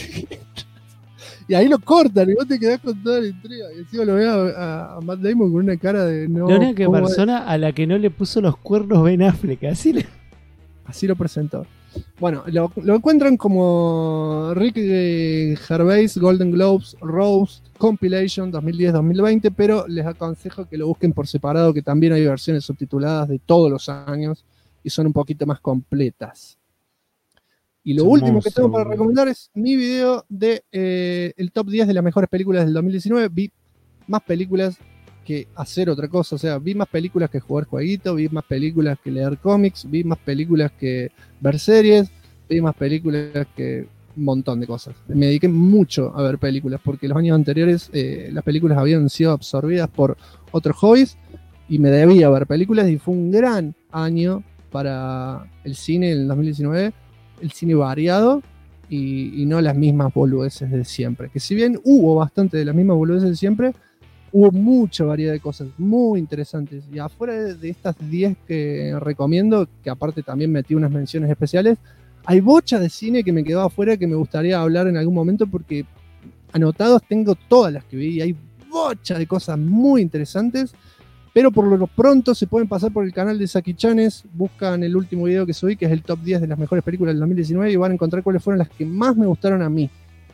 y ahí lo cortan y vos te quedás con toda la intriga. Y encima lo veo a Matt Damon con una cara de no. La única persona a la que no le puso los cuernos Ben Affleck, así lo presentó. Bueno, lo encuentran como Ricky Gervais Golden Globes Roast Compilation 2010-2020, pero les aconsejo que lo busquen por separado, que también hay versiones subtituladas de todos los años y son un poquito más completas. Y lo último que tengo para recomendar es mi video de el top 10 de las mejores películas del 2019. Vi más películas que hacer otra cosa. O sea, vi más películas que jugar jueguitos, vi más películas que leer cómics, vi más películas que ver series, vi más películas que un montón de cosas. Me dediqué mucho a ver películas porque los años anteriores las películas habían sido absorbidas por otros hobbies y me debía ver películas y fue un gran año para el cine en el 2019. El cine variado y no las mismas boludeces de siempre. Que si bien hubo bastante de las mismas boludeces de siempre, hubo mucha variedad de cosas muy interesantes. Y afuera de estas 10 que recomiendo, que aparte también metí unas menciones especiales, hay bocha de cine que me quedó afuera que me gustaría hablar en algún momento porque anotados tengo todas las que vi y hay bocha de cosas muy interesantes. Pero por lo pronto se pueden pasar por el canal de Saki Chanes, buscan el último video que subí, que es el top 10 de las mejores películas del 2019, y van a encontrar cuáles fueron las que más me gustaron a mí.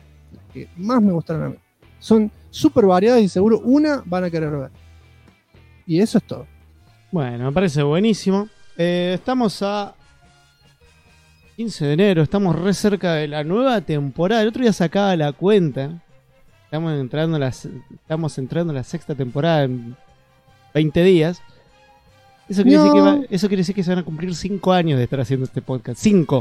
Son súper variadas y seguro una van a querer ver. Y eso es todo. Bueno, me parece buenísimo. Estamos a 15 de enero, estamos re cerca de la nueva temporada. El otro día sacaba la cuenta. Estamos entrando a la sexta temporada en 20 días. Eso quiere decir que se van a cumplir 5 años de estar haciendo este podcast. 5.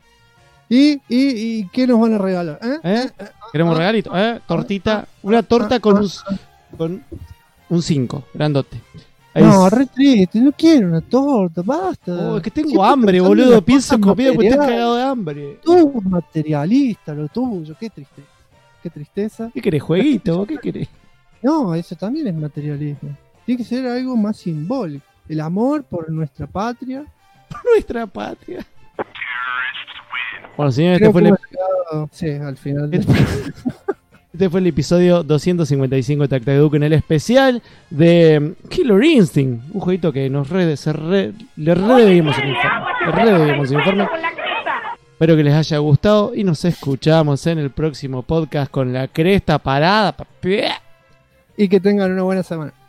¿Y qué nos van a regalar? ¿Queremos regalito? Tortita. Una torta con un 5, grandote. No, re triste, no quiero una torta, basta. Es que tengo hambre, boludo. Pienso en comida porque estoy cagado de hambre. Tú materialista, lo tuyo, qué tristeza. ¿Qué querés, jueguito? ¿Qué querés? No, eso también es materialismo. Tiene que ser algo más simbólico. El amor por nuestra patria. Bueno, señores, al final. Este fue el episodio 255 de Tactac Duke en el especial de Killer Instinct. Un jueguito que le deberíamos informar. Re debemos informe. Espero que les haya gustado y nos escuchamos en el próximo podcast con la cresta parada. Y que tengan una buena semana.